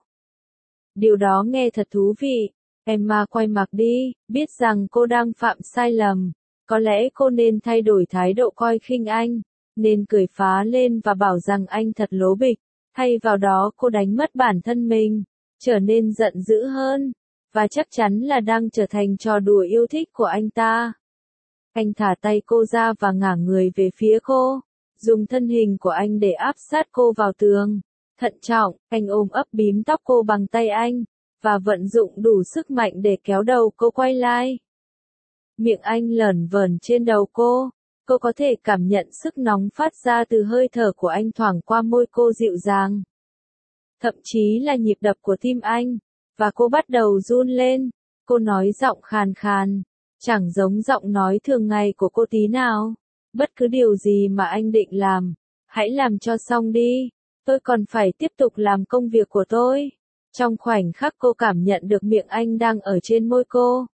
Điều đó nghe thật thú vị. Emma quay mặt đi, biết rằng cô đang phạm sai lầm. Có lẽ cô nên thay đổi thái độ coi khinh anh, nên cười phá lên và bảo rằng anh thật lố bịch. Thay vào đó cô đánh mất bản thân mình, trở nên giận dữ hơn, và chắc chắn là đang trở thành trò đùa yêu thích của anh ta. Anh thả tay cô ra và ngả người về phía cô, dùng thân hình của anh để áp sát cô vào tường. Thận trọng, anh ôm ấp bím tóc cô bằng tay anh, và vận dụng đủ sức mạnh để kéo đầu cô quay lại. Miệng anh lởn vởn trên đầu cô có thể cảm nhận sức nóng phát ra từ hơi thở của anh thoảng qua môi cô dịu dàng. Thậm chí là nhịp đập của tim anh, và cô bắt đầu run lên. Cô nói giọng khàn khàn, chẳng giống giọng nói thường ngày của cô tí nào. Bất cứ điều gì mà anh định làm, hãy làm cho xong đi, tôi còn phải tiếp tục làm công việc của tôi. Trong khoảnh khắc cô cảm nhận được miệng anh đang ở trên môi cô.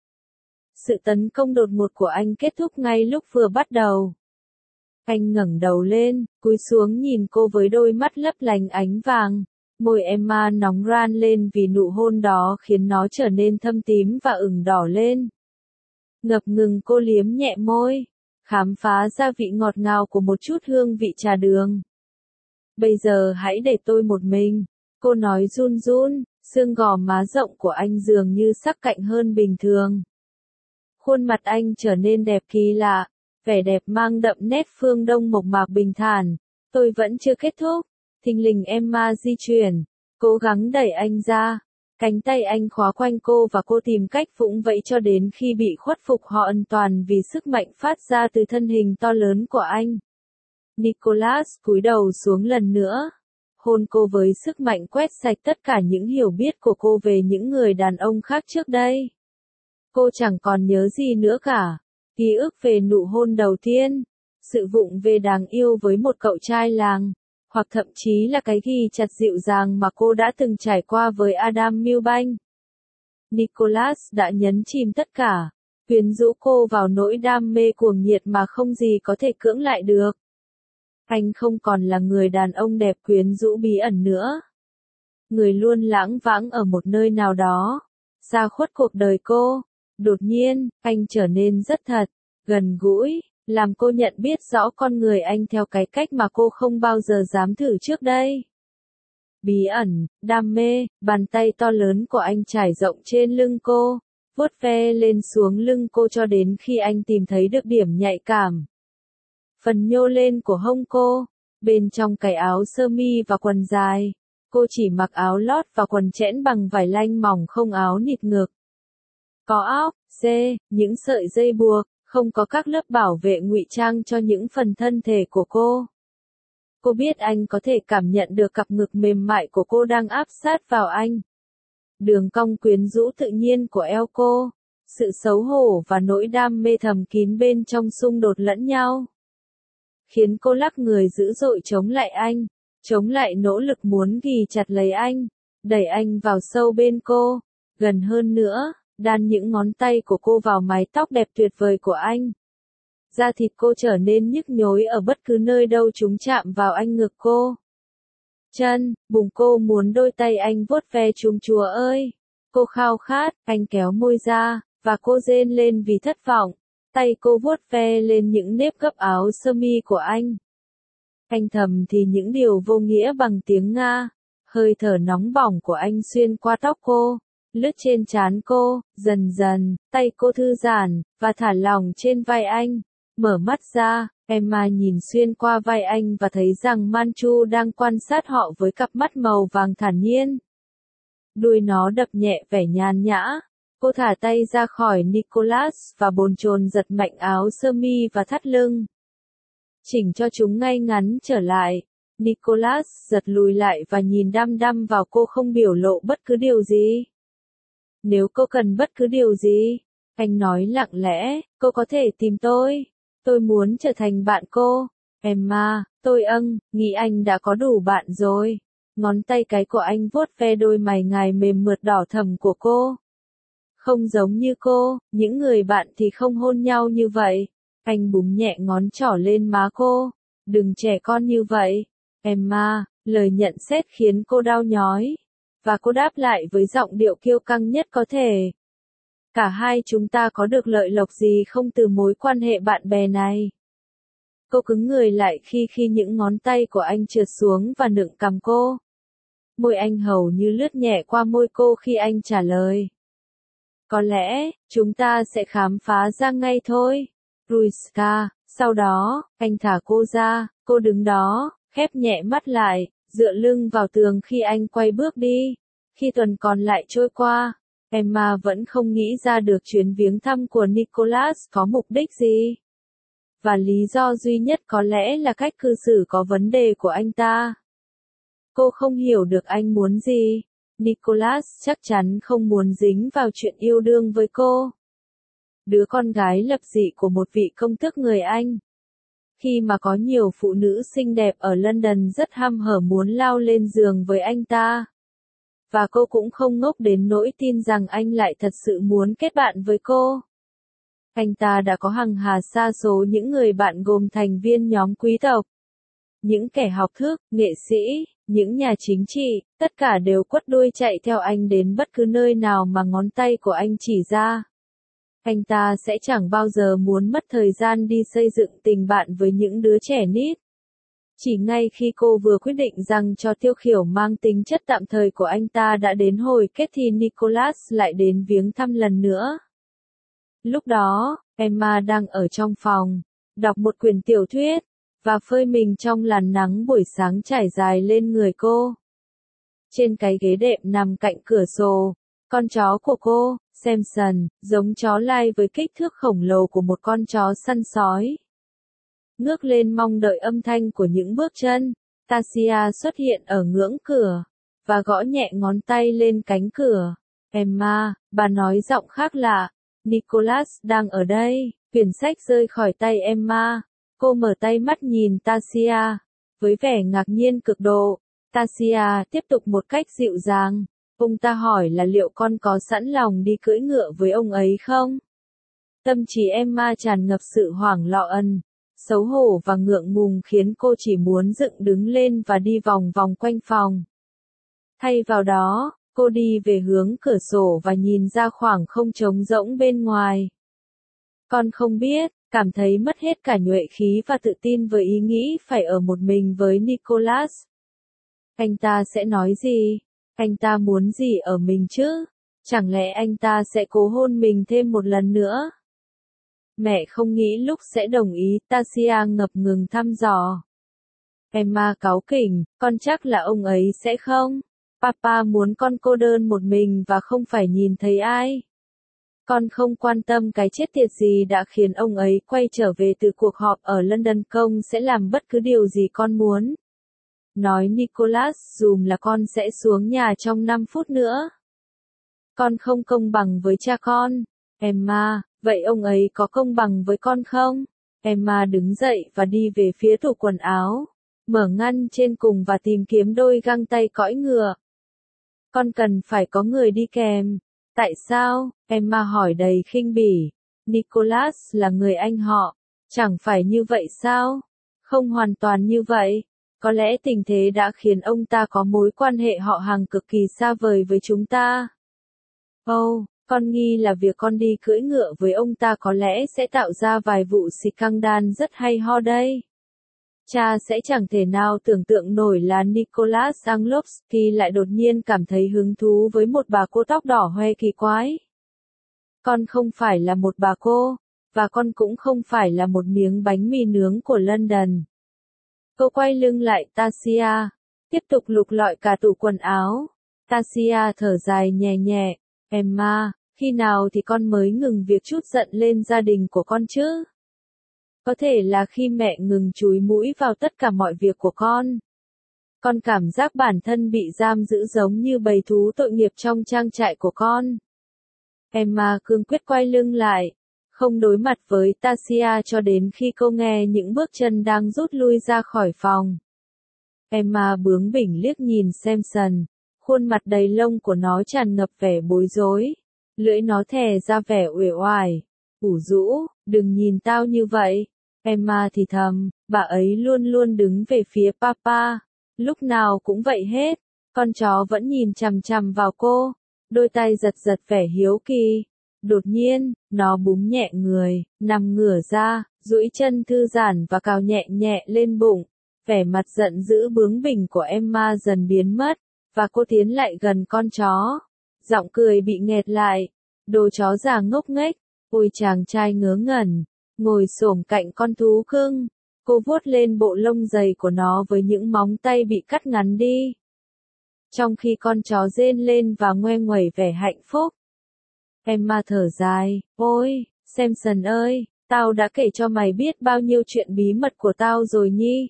Sự tấn công đột ngột của anh kết thúc ngay lúc vừa bắt đầu. Anh ngẩng đầu lên, cúi xuống nhìn cô với đôi mắt lấp lánh ánh vàng. Môi Emma nóng ran lên vì nụ hôn đó khiến nó trở nên thâm tím và ửng đỏ lên. Ngập ngừng cô liếm nhẹ môi, khám phá ra vị ngọt ngào của một chút hương vị trà đường. Bây giờ hãy để tôi một mình, cô nói run run, xương gò má rộng của anh dường như sắc cạnh hơn bình thường. Khuôn mặt anh trở nên đẹp kỳ lạ, vẻ đẹp mang đậm nét phương Đông mộc mạc bình thản. Tôi vẫn chưa kết thúc. Thình lình Emma di chuyển, cố gắng đẩy anh ra. Cánh tay anh khóa quanh cô và cô tìm cách vũng vẫy cho đến khi bị khuất phục hoàn toàn vì sức mạnh phát ra từ thân hình to lớn của anh. Nicholas cúi đầu xuống lần nữa, hôn cô với sức mạnh quét sạch tất cả những hiểu biết của cô về những người đàn ông khác trước đây. Cô chẳng còn nhớ gì nữa cả. Ký ức về nụ hôn đầu tiên, sự vụng về đáng yêu với một cậu trai làng, hoặc thậm chí là cái ghi chặt dịu dàng mà cô đã từng trải qua với Adam Milbank. Nicholas đã nhấn chìm tất cả, quyến rũ cô vào nỗi đam mê cuồng nhiệt mà không gì có thể cưỡng lại được. Anh không còn là người đàn ông đẹp quyến rũ bí ẩn nữa. Người luôn lãng vãng ở một nơi nào đó, xa khuất cuộc đời cô. Đột nhiên, anh trở nên rất thật, gần gũi, làm cô nhận biết rõ con người anh theo cái cách mà cô không bao giờ dám thử trước đây. Bí ẩn, đam mê, bàn tay to lớn của anh trải rộng trên lưng cô, vuốt ve lên xuống lưng cô cho đến khi anh tìm thấy được điểm nhạy cảm. Phần nhô lên của hông cô, bên trong cái áo sơ mi và quần dài, cô chỉ mặc áo lót và quần chẽn bằng vải lanh mỏng không áo nịt ngực. Có áo, dê, những sợi dây buộc, không có các lớp bảo vệ ngụy trang cho những phần thân thể của cô. Cô biết anh có thể cảm nhận được cặp ngực mềm mại của cô đang áp sát vào anh. Đường cong quyến rũ tự nhiên của eo cô, sự xấu hổ và nỗi đam mê thầm kín bên trong xung đột lẫn nhau. Khiến cô lắc người dữ dội chống lại anh, chống lại nỗ lực muốn ghì chặt lấy anh, đẩy anh vào sâu bên cô, gần hơn nữa. Đan những ngón tay của cô vào mái tóc đẹp tuyệt vời của anh. Da thịt cô trở nên nhức nhối ở bất cứ nơi đâu chúng chạm vào anh ngực cô. Chân, bụng cô muốn đôi tay anh vuốt ve chúng chúa ơi. Cô khao khát, anh kéo môi ra, và cô rên lên vì thất vọng. Tay cô vuốt ve lên những nếp gấp áo sơ mi của anh. Anh thầm thì những điều vô nghĩa bằng tiếng Nga. Hơi thở nóng bỏng của anh xuyên qua tóc cô. lướt trên trán cô, dần dần, tay cô thư giãn, và thả lỏng trên vai anh. Mở mắt ra, Emma nhìn xuyên qua vai anh và thấy rằng Manchu đang quan sát họ với cặp mắt màu vàng thản nhiên. Đuôi nó đập nhẹ vẻ nhàn nhã. Cô thả tay ra khỏi Nicholas và bồn chồn giật mạnh áo sơ mi và thắt lưng. Chỉnh cho chúng ngay ngắn trở lại. Nicholas giật lùi lại và nhìn đăm đăm vào cô, không biểu lộ bất cứ điều gì. Nếu cô cần bất cứ điều gì, anh nói lặng lẽ, cô có thể tìm tôi. Tôi muốn trở thành bạn cô. Emma, tôi nghĩ anh đã có đủ bạn rồi. Ngón tay cái của anh vuốt ve đôi mày ngài mềm mượt đỏ thẫm của cô. Không giống như cô, những người bạn thì không hôn nhau như vậy. Anh búng nhẹ ngón trỏ lên má cô. Đừng trẻ con như vậy. Emma, lời nhận xét khiến cô đau nhói. Và cô đáp lại với giọng điệu kiêu căng nhất có thể. Cả hai chúng ta có được lợi lộc gì không từ mối quan hệ bạn bè này? Cô cứng người lại khi những ngón tay của anh trượt xuống và nựng cằm cô. Môi anh hầu như lướt nhẹ qua môi cô khi anh trả lời. Có lẽ, chúng ta sẽ khám phá ra ngay thôi. Ruiska, sau đó, anh thả cô ra, cô đứng đó, khép nhẹ mắt lại, dựa lưng vào tường khi anh quay bước đi. Khi tuần còn lại trôi qua, Emma vẫn không nghĩ ra được chuyến viếng thăm của Nicholas có mục đích gì. Và lý do duy nhất có lẽ là cách cư xử có vấn đề của anh ta. Cô không hiểu được anh muốn gì. Nicholas chắc chắn không muốn dính vào chuyện yêu đương với cô. Đứa con gái lập dị của một vị công tước người Anh. Khi mà có nhiều phụ nữ xinh đẹp ở London rất hăm hở muốn lao lên giường với anh ta. Và cô cũng không ngốc đến nỗi tin rằng anh lại thật sự muốn kết bạn với cô. Anh ta đã có hằng hà sa số những người bạn gồm thành viên nhóm quý tộc, những kẻ học thức, nghệ sĩ, những nhà chính trị, tất cả đều quất đuôi chạy theo anh đến bất cứ nơi nào mà ngón tay của anh chỉ ra. Anh ta sẽ chẳng bao giờ muốn mất thời gian đi xây dựng tình bạn với những đứa trẻ nít. Chỉ ngay khi cô vừa quyết định rằng trò tiêu khiển mang tính chất tạm thời của anh ta đã đến hồi kết thì Nicholas lại đến viếng thăm lần nữa. Lúc đó, Emma đang ở trong phòng, đọc một quyển tiểu thuyết, và phơi mình trong làn nắng buổi sáng trải dài lên người cô. Trên cái ghế đệm nằm cạnh cửa sổ, con chó của cô, Samson, giống chó lai với kích thước khổng lồ của một con chó săn sói. Ngước lên mong đợi âm thanh của những bước chân, Tasia xuất hiện ở ngưỡng cửa, và gõ nhẹ ngón tay lên cánh cửa. Emma, bà nói giọng khác lạ, Nicholas đang ở đây. Quyển sách rơi khỏi tay Emma. Cô mở tay mắt nhìn Tasia, với vẻ ngạc nhiên cực độ. Tasia tiếp tục một cách dịu dàng. Ông ta hỏi là liệu con có sẵn lòng đi cưỡi ngựa với ông ấy không? Tâm trí Emma tràn ngập sự hoảng loạn, xấu hổ và ngượng ngùng khiến cô chỉ muốn dựng đứng lên và đi vòng vòng quanh phòng. Thay vào đó, cô đi về hướng cửa sổ và nhìn ra khoảng không trống rỗng bên ngoài. Con không biết, cảm thấy mất hết cả nhuệ khí và tự tin với ý nghĩ phải ở một mình với Nicholas. Anh ta sẽ nói gì? Anh ta muốn gì ở mình chứ? Chẳng lẽ anh ta sẽ cố hôn mình thêm một lần nữa? Mẹ không nghĩ lúc sẽ đồng ý, Tasia ngập ngừng thăm dò. Emma cáu kỉnh, con chắc là ông ấy sẽ không? Papa muốn con cô đơn một mình và không phải nhìn thấy ai. Con không quan tâm cái chết tiệt gì đã khiến ông ấy quay trở về từ cuộc họp ở London, công sẽ làm bất cứ điều gì con muốn. Nói Nicholas dùm là con sẽ xuống nhà trong 5 phút nữa. Con không công bằng với cha con. Emma, vậy ông ấy có công bằng với con không? Emma đứng dậy và đi về phía tủ quần áo, mở ngăn trên cùng và tìm kiếm đôi găng tay cõi ngựa. Con cần phải có người đi kèm. Tại sao? Emma hỏi đầy khinh bỉ. Nicholas là người anh họ. Chẳng phải như vậy sao? Không hoàn toàn như vậy. Có lẽ tình thế đã khiến ông ta có mối quan hệ họ hàng cực kỳ xa vời với chúng ta. Con nghi là việc con đi cưỡi ngựa với ông ta có lẽ sẽ tạo ra vài vụ scandal rất hay ho đây. Cha sẽ chẳng thể nào tưởng tượng nổi là Nicholas Anglovsky lại đột nhiên cảm thấy hứng thú với một bà cô tóc đỏ hoe kỳ quái. Con không phải là một bà cô, và con cũng không phải là một miếng bánh mì nướng của London. Cô quay lưng lại Tasia, tiếp tục lục lọi cả tủ quần áo. Tasia thở dài nhẹ nhẹ, Emma, khi nào thì con mới ngừng việc trút giận lên gia đình của con chứ? Có thể là khi mẹ ngừng chúi mũi vào tất cả mọi việc của con. Con cảm giác bản thân bị giam giữ giống như bầy thú tội nghiệp trong trang trại của con. Emma cương quyết quay lưng lại, không đối mặt với Tasia cho đến khi cô nghe những bước chân đang rút lui ra khỏi phòng. Emma bướng bỉnh liếc nhìn Samson, khuôn mặt đầy lông của nó tràn ngập vẻ bối rối, lưỡi nó thè ra vẻ uể oải, ủ rũ, đừng nhìn tao như vậy. Emma thì thầm, bà ấy luôn luôn đứng về phía papa, lúc nào cũng vậy hết. Con chó vẫn nhìn chằm chằm vào cô, đôi tay giật giật vẻ hiếu kỳ. Đột nhiên, nó búng nhẹ người, nằm ngửa ra, duỗi chân thư giãn và cào nhẹ nhẹ lên bụng. Vẻ mặt giận dữ bướng bỉnh của Emma dần biến mất, và cô tiến lại gần con chó. Giọng cười bị nghẹt lại. Đồ chó già ngốc nghếch, ôi chàng trai ngớ ngẩn, ngồi xổm cạnh con thú cưng. Cô vuốt lên bộ lông dày của nó với những móng tay bị cắt ngắn đi. Trong khi con chó rên lên và ngoe nguẩy vẻ hạnh phúc. Emma thở dài, ôi, Samson ơi, tao đã kể cho mày biết bao nhiêu chuyện bí mật của tao rồi nhi.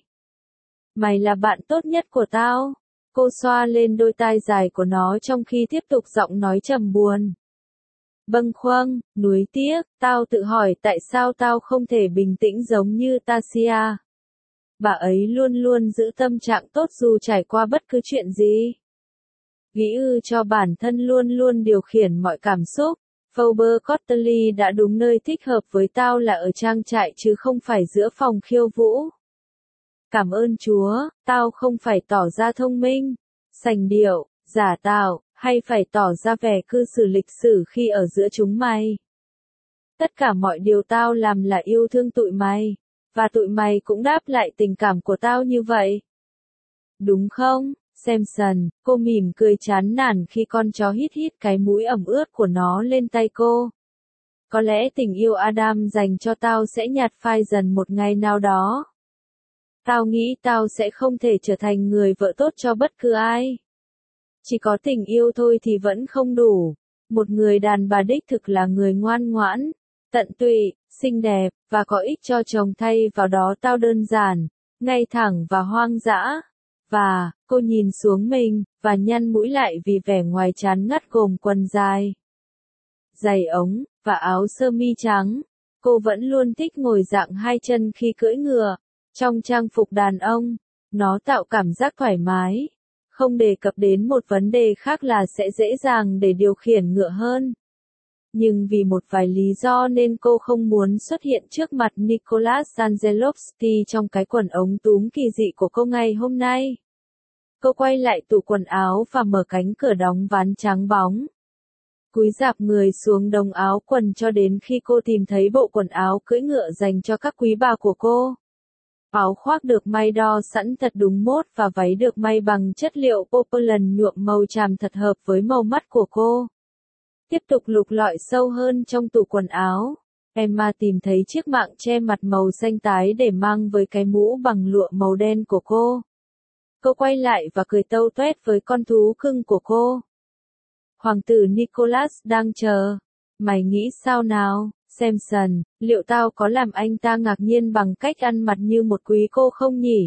Mày là bạn tốt nhất của tao. Cô xoa lên đôi tai dài của nó trong khi tiếp tục giọng nói trầm buồn. Bâng khuâng, nuối tiếc, tao tự hỏi tại sao tao không thể bình tĩnh giống như Tasia. Bà ấy luôn luôn giữ tâm trạng tốt dù trải qua bất cứ chuyện gì. Nghĩ cho bản thân luôn luôn điều khiển mọi cảm xúc. Fauber Cotterly đã đúng nơi thích hợp với tao là ở trang trại chứ không phải giữa phòng khiêu vũ. Cảm ơn Chúa, tao không phải tỏ ra thông minh, sành điệu, giả tạo, hay phải tỏ ra vẻ cư xử lịch sử khi ở giữa chúng mày. Tất cả mọi điều tao làm là yêu thương tụi mày, và tụi mày cũng đáp lại tình cảm của tao như vậy. Đúng không, Samson? Cô mỉm cười chán nản khi con chó hít hít cái mũi ẩm ướt của nó lên tay cô. Có lẽ tình yêu Adam dành cho tao sẽ nhạt phai dần một ngày nào đó. Tao nghĩ tao sẽ không thể trở thành người vợ tốt cho bất cứ ai. Chỉ có tình yêu thôi thì vẫn không đủ. Một người đàn bà đích thực là người ngoan ngoãn, tận tụy, xinh đẹp, và có ích cho chồng thay vào đó tao đơn giản, ngay thẳng và hoang dã. Và, cô nhìn xuống mình, và nhăn mũi lại vì vẻ ngoài chán ngắt gồm quần dài, giày ống, và áo sơ mi trắng. Cô vẫn luôn thích ngồi dạng hai chân khi cưỡi ngựa. Trong trang phục đàn ông, nó tạo cảm giác thoải mái. Không đề cập đến một vấn đề khác là sẽ dễ dàng để điều khiển ngựa hơn. Nhưng vì một vài lý do nên cô không muốn xuất hiện trước mặt Nicholas Angelovsky trong cái quần ống túm kỳ dị của cô ngày hôm nay. Cô quay lại tủ quần áo và mở cánh cửa đóng ván trắng bóng. Cúi rạp người xuống đống áo quần cho đến khi cô tìm thấy bộ quần áo cưỡi ngựa dành cho các quý bà của cô. Áo khoác được may đo sẵn thật đúng mốt và váy được may bằng chất liệu poplin nhuộm màu tràm thật hợp với màu mắt của cô. Tiếp tục lục lọi sâu hơn trong tủ quần áo, Emma tìm thấy chiếc mạng che mặt màu xanh tái để mang với cái mũ bằng lụa màu đen của cô. Cô quay lại và cười tâu tuét với con thú cưng của cô. Hoàng tử Nicholas đang chờ. Mày nghĩ sao nào, Samson, liệu tao có làm anh ta ngạc nhiên bằng cách ăn mặc như một quý cô không nhỉ?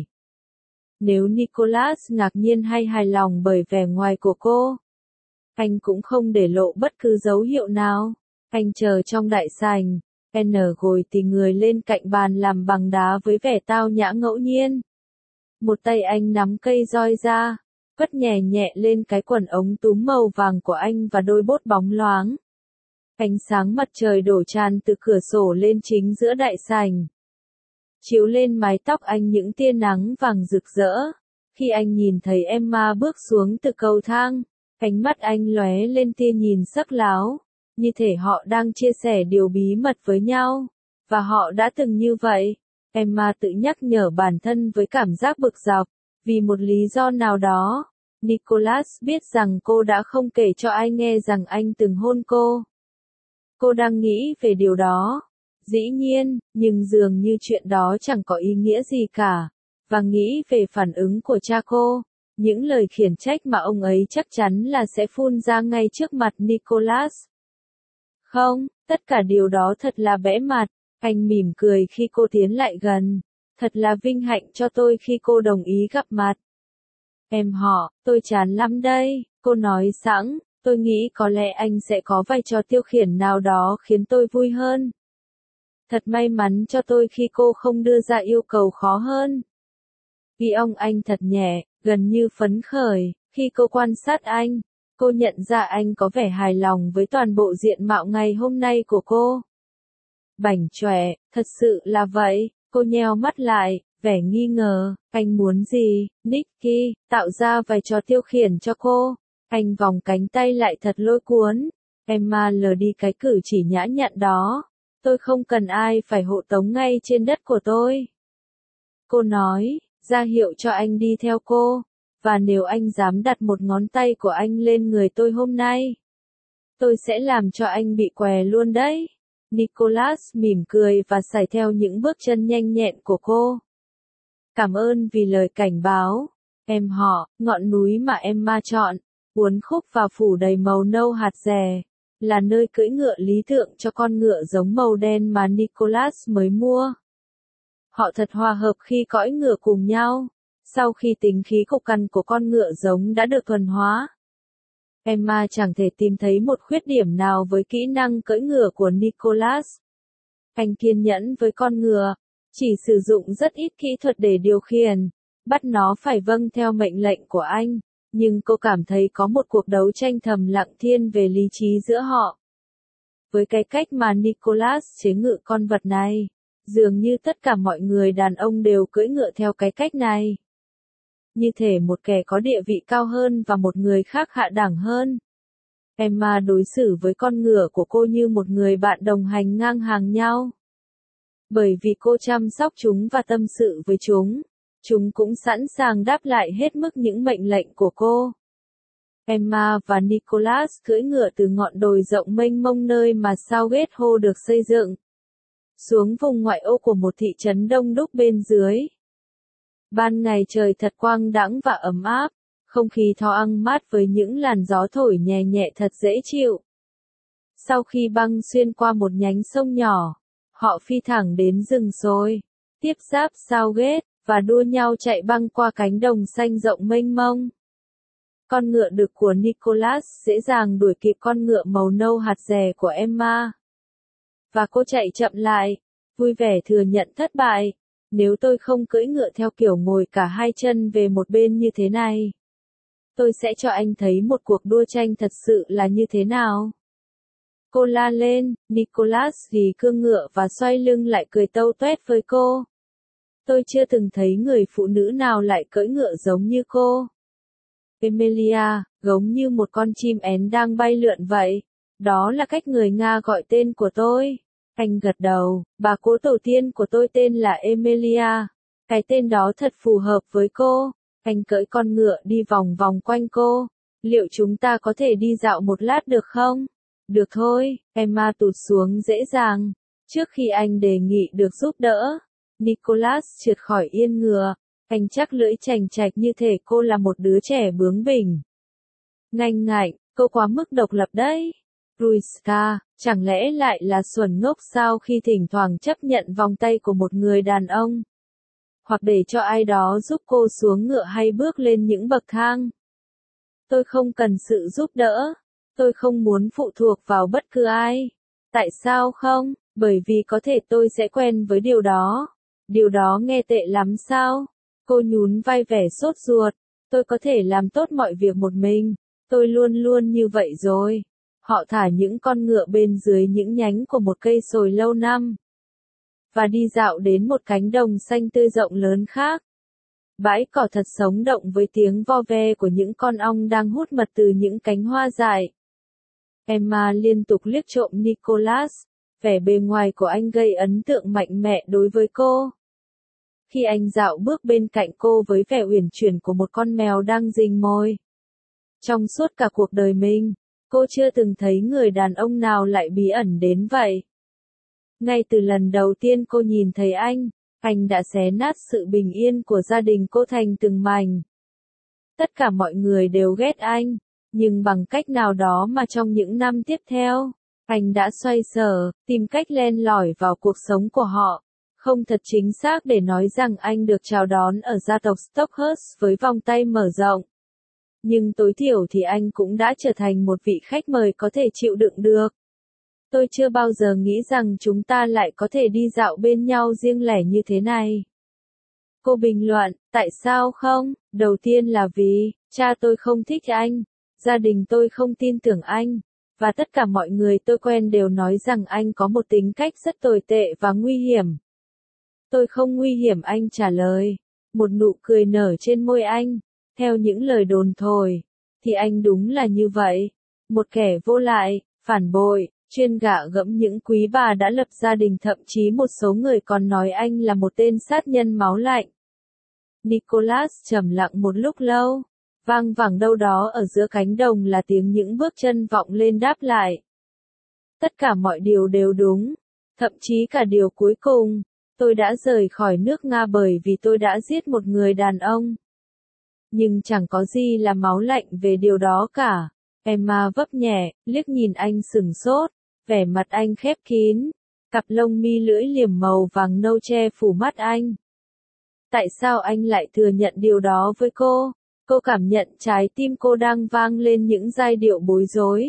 Nếu Nicholas ngạc nhiên hay hài lòng bởi vẻ ngoài của cô, anh cũng không để lộ bất cứ dấu hiệu nào. Anh chờ trong đại sảnh, N ngồi tì người lên cạnh bàn làm bằng đá với vẻ tao nhã ngẫu nhiên. Một tay anh nắm cây roi ra, vất nhẹ nhẹ lên cái quần ống túm màu vàng của anh và đôi bốt bóng loáng. Ánh sáng mặt trời đổ tràn từ cửa sổ lên chính giữa đại sảnh, chiếu lên mái tóc anh những tia nắng vàng rực rỡ. Khi anh nhìn thấy Emma bước xuống từ cầu thang, ánh mắt anh lóe lên tia nhìn sắc láo, như thể họ đang chia sẻ điều bí mật với nhau, và họ đã từng như vậy. Emma tự nhắc nhở bản thân với cảm giác bực dọc. Vì một lý do nào đó, Nicholas biết rằng cô đã không kể cho ai nghe rằng anh từng hôn cô. Cô đang nghĩ về điều đó. Dĩ nhiên, nhưng dường như chuyện đó chẳng có ý nghĩa gì cả. Và nghĩ về phản ứng của cha cô. Những lời khiển trách mà ông ấy chắc chắn là sẽ phun ra ngay trước mặt Nicholas. Không, tất cả điều đó thật là bẽ mặt. Anh mỉm cười khi cô tiến lại gần. Thật là vinh hạnh cho tôi khi cô đồng ý gặp mặt. Em họ, tôi chán lắm đây, cô nói sẵn, tôi nghĩ có lẽ anh sẽ có vai trò tiêu khiển nào đó khiến tôi vui hơn. Thật may mắn cho tôi khi cô không đưa ra yêu cầu khó hơn. Ghi ông anh thật nhẹ, gần như phấn khởi, khi cô quan sát anh, cô nhận ra anh có vẻ hài lòng với toàn bộ diện mạo ngày hôm nay của cô. Bảnh chọe, thật sự là vậy, cô nheo mắt lại, vẻ nghi ngờ, anh muốn gì, Nicky, tạo ra vài trò tiêu khiển cho cô. Anh vòng cánh tay lại thật lôi cuốn. Emma lờ đi cái cử chỉ nhã nhặn đó. Tôi không cần ai phải hộ tống ngay trên đất của tôi. Cô nói, ra hiệu cho anh đi theo cô. Và nếu anh dám đặt một ngón tay của anh lên người tôi hôm nay, tôi sẽ làm cho anh bị què luôn đấy. Nicholas mỉm cười và sải theo những bước chân nhanh nhẹn của cô. Cảm ơn vì lời cảnh báo. Em họ, ngọn núi mà Emma chọn, uốn khúc và phủ đầy màu nâu hạt dẻ, là nơi cưỡi ngựa lý tưởng cho con ngựa giống màu đen mà Nicholas mới mua. Họ thật hòa hợp khi cõi ngựa cùng nhau, sau khi tính khí cục cằn của con ngựa giống đã được thuần hóa. Emma chẳng thể tìm thấy một khuyết điểm nào với kỹ năng cưỡi ngựa của Nicholas. Anh kiên nhẫn với con ngựa, chỉ sử dụng rất ít kỹ thuật để điều khiển, bắt nó phải vâng theo mệnh lệnh của anh, nhưng cô cảm thấy có một cuộc đấu tranh thầm lặng thiên về lý trí giữa họ. Với cái cách mà Nicholas chế ngự con vật này, dường như tất cả mọi người đàn ông đều cưỡi ngựa theo cái cách này. Như thể một kẻ có địa vị cao hơn và một người khác hạ đẳng hơn. Emma đối xử với con ngựa của cô như một người bạn đồng hành ngang hàng nhau. Bởi vì cô chăm sóc chúng và tâm sự với chúng cũng sẵn sàng đáp lại hết mức những mệnh lệnh của cô. Emma và Nicholas cưỡi ngựa từ ngọn đồi rộng mênh mông nơi mà Southgate Hall được xây dựng, xuống vùng ngoại ô của một thị trấn đông đúc bên dưới. Ban ngày trời thật quang đãng và ấm áp, không khí thoáng mát với những làn gió thổi nhẹ nhẹ thật dễ chịu. Sau khi băng xuyên qua một nhánh sông nhỏ, họ phi thẳng đến rừng xôi, tiếp giáp Southgate, và đua nhau chạy băng qua cánh đồng xanh rộng mênh mông. Con ngựa đực của Nicholas dễ dàng đuổi kịp con ngựa màu nâu hạt dẻ của Emma. Và cô chạy chậm lại, vui vẻ thừa nhận thất bại. Nếu tôi không cưỡi ngựa theo kiểu ngồi cả hai chân về một bên như thế này, tôi sẽ cho anh thấy một cuộc đua tranh thật sự là như thế nào. Cô la lên, Nicholas ghi cương ngựa và xoay lưng lại cười tâu tuét với cô. Tôi chưa từng thấy người phụ nữ nào lại cưỡi ngựa giống như cô. Emilia, giống như một con chim én đang bay lượn vậy. Đó là cách người Nga gọi tên của tôi. Anh gật đầu, bà cố tổ tiên của tôi tên là Emilia. Cái tên đó thật phù hợp với cô. Anh cưỡi con ngựa đi vòng vòng quanh cô. Liệu chúng ta có thể đi dạo một lát được không? Được thôi, Emma tụt xuống dễ dàng. Trước khi anh đề nghị được giúp đỡ, Nicholas trượt khỏi yên ngựa. Anh chắc lưỡi chành chạch như thể cô là một đứa trẻ bướng bỉnh. Nganh ngạnh, cô quá mức độc lập đấy. Ruiska, chẳng lẽ lại là xuẩn ngốc sao khi thỉnh thoảng chấp nhận vòng tay của một người đàn ông? Hoặc để cho ai đó giúp cô xuống ngựa hay bước lên những bậc thang? Tôi không cần sự giúp đỡ. Tôi không muốn phụ thuộc vào bất cứ ai. Tại sao không? Bởi vì có thể tôi sẽ quen với điều đó. Điều đó nghe tệ lắm sao? Cô nhún vai vẻ sốt ruột. Tôi có thể làm tốt mọi việc một mình. Tôi luôn luôn như vậy rồi. Họ thả những con ngựa bên dưới những nhánh của một cây sồi lâu năm. Và đi dạo đến một cánh đồng xanh tươi rộng lớn khác. Bãi cỏ thật sống động với tiếng vo ve của những con ong đang hút mật từ những cánh hoa dại. Emma liên tục liếc trộm Nicholas. Vẻ bề ngoài của anh gây ấn tượng mạnh mẽ đối với cô. Khi anh dạo bước bên cạnh cô với vẻ uyển chuyển của một con mèo đang rình mồi. Trong suốt cả cuộc đời mình, cô chưa từng thấy người đàn ông nào lại bí ẩn đến vậy. Ngay từ lần đầu tiên cô nhìn thấy anh đã xé nát sự bình yên của gia đình cô thành từng mảnh. Tất cả mọi người đều ghét anh, nhưng bằng cách nào đó mà trong những năm tiếp theo, anh đã xoay sở, tìm cách len lỏi vào cuộc sống của họ. Không thật chính xác để nói rằng anh được chào đón ở gia tộc Stockhurst với vòng tay mở rộng. Nhưng tối thiểu thì anh cũng đã trở thành một vị khách mời có thể chịu đựng được. Tôi chưa bao giờ nghĩ rằng chúng ta lại có thể đi dạo bên nhau riêng lẻ như thế này. Cô bình luận, tại sao không? Đầu tiên là vì, cha tôi không thích anh, gia đình tôi không tin tưởng anh, và tất cả mọi người tôi quen đều nói rằng anh có một tính cách rất tồi tệ và nguy hiểm. Tôi không nguy hiểm, anh trả lời. Một nụ cười nở trên môi anh. Theo những lời đồn thổi, thì anh đúng là như vậy. Một kẻ vô lại, phản bội, chuyên gạ gẫm những quý bà đã lập gia đình, thậm chí một số người còn nói anh là một tên sát nhân máu lạnh. Nicholas trầm lặng một lúc lâu. Vang vẳng đâu đó ở giữa cánh đồng là tiếng những bước chân vọng lên đáp lại. Tất cả mọi điều đều đúng. Thậm chí cả điều cuối cùng. Tôi đã rời khỏi nước Nga bởi vì tôi đã giết một người đàn ông. Nhưng chẳng có gì là máu lạnh về điều đó cả. Emma vấp nhẹ, liếc nhìn anh sửng sốt. Vẻ mặt anh khép kín. Cặp lông mi lưỡi liềm màu vàng nâu che phủ mắt anh. Tại sao anh lại thừa nhận điều đó với cô? Cô cảm nhận trái tim cô đang vang lên những giai điệu bối rối.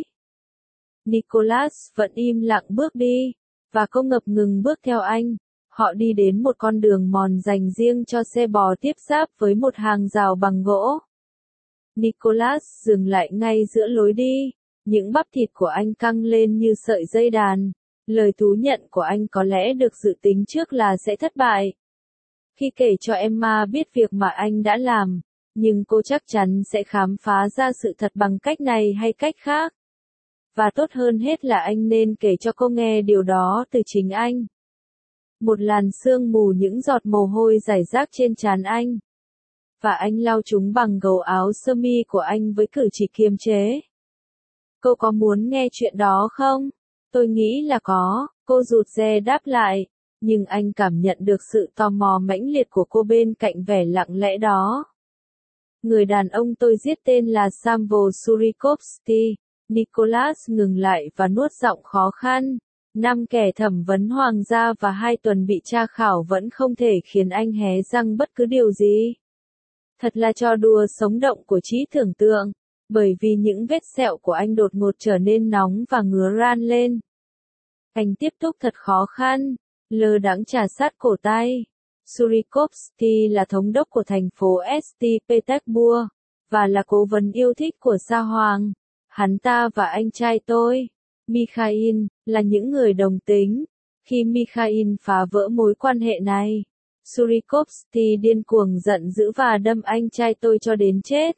Nicholas vẫn im lặng bước đi. Và cô ngập ngừng bước theo anh. Họ đi đến một con đường mòn dành riêng cho xe bò tiếp giáp với một hàng rào bằng gỗ. Nicholas dừng lại ngay giữa lối đi. Những bắp thịt của anh căng lên như sợi dây đàn. Lời thú nhận của anh có lẽ được dự tính trước là sẽ thất bại. Khi kể cho Emma biết việc mà anh đã làm, nhưng cô chắc chắn sẽ khám phá ra sự thật bằng cách này hay cách khác. Và tốt hơn hết là anh nên kể cho cô nghe điều đó từ chính anh. Một làn sương mù, những giọt mồ hôi rải rác trên trán anh. Và anh lau chúng bằng gấu áo sơ mi của anh với cử chỉ kiềm chế. Cô có muốn nghe chuyện đó không? Tôi nghĩ là có, cô rụt rè đáp lại. Nhưng anh cảm nhận được sự tò mò mãnh liệt của cô bên cạnh vẻ lặng lẽ đó. Người đàn ông tôi giết tên là Samvel Surikovsky. Nicholas ngừng lại và nuốt giọng khó khăn. 5 kẻ thẩm vấn hoàng gia và 2 tuần bị tra khảo vẫn không thể khiến anh hé răng bất cứ điều gì. Thật là trò đùa sống động của trí tưởng tượng, bởi vì những vết sẹo của anh đột ngột trở nên nóng và ngứa ran lên. Anh tiếp tục thật khó khăn, lơ đãng trà sát cổ tay. Surikovsky là thống đốc của thành phố St. Petersburg, và là cố vấn yêu thích của Sa Hoàng. Hắn ta và anh trai tôi, Mikhail, là những người đồng tính. Khi Mikhail phá vỡ mối quan hệ này, Surikovsky điên cuồng giận dữ và đâm anh trai tôi cho đến chết.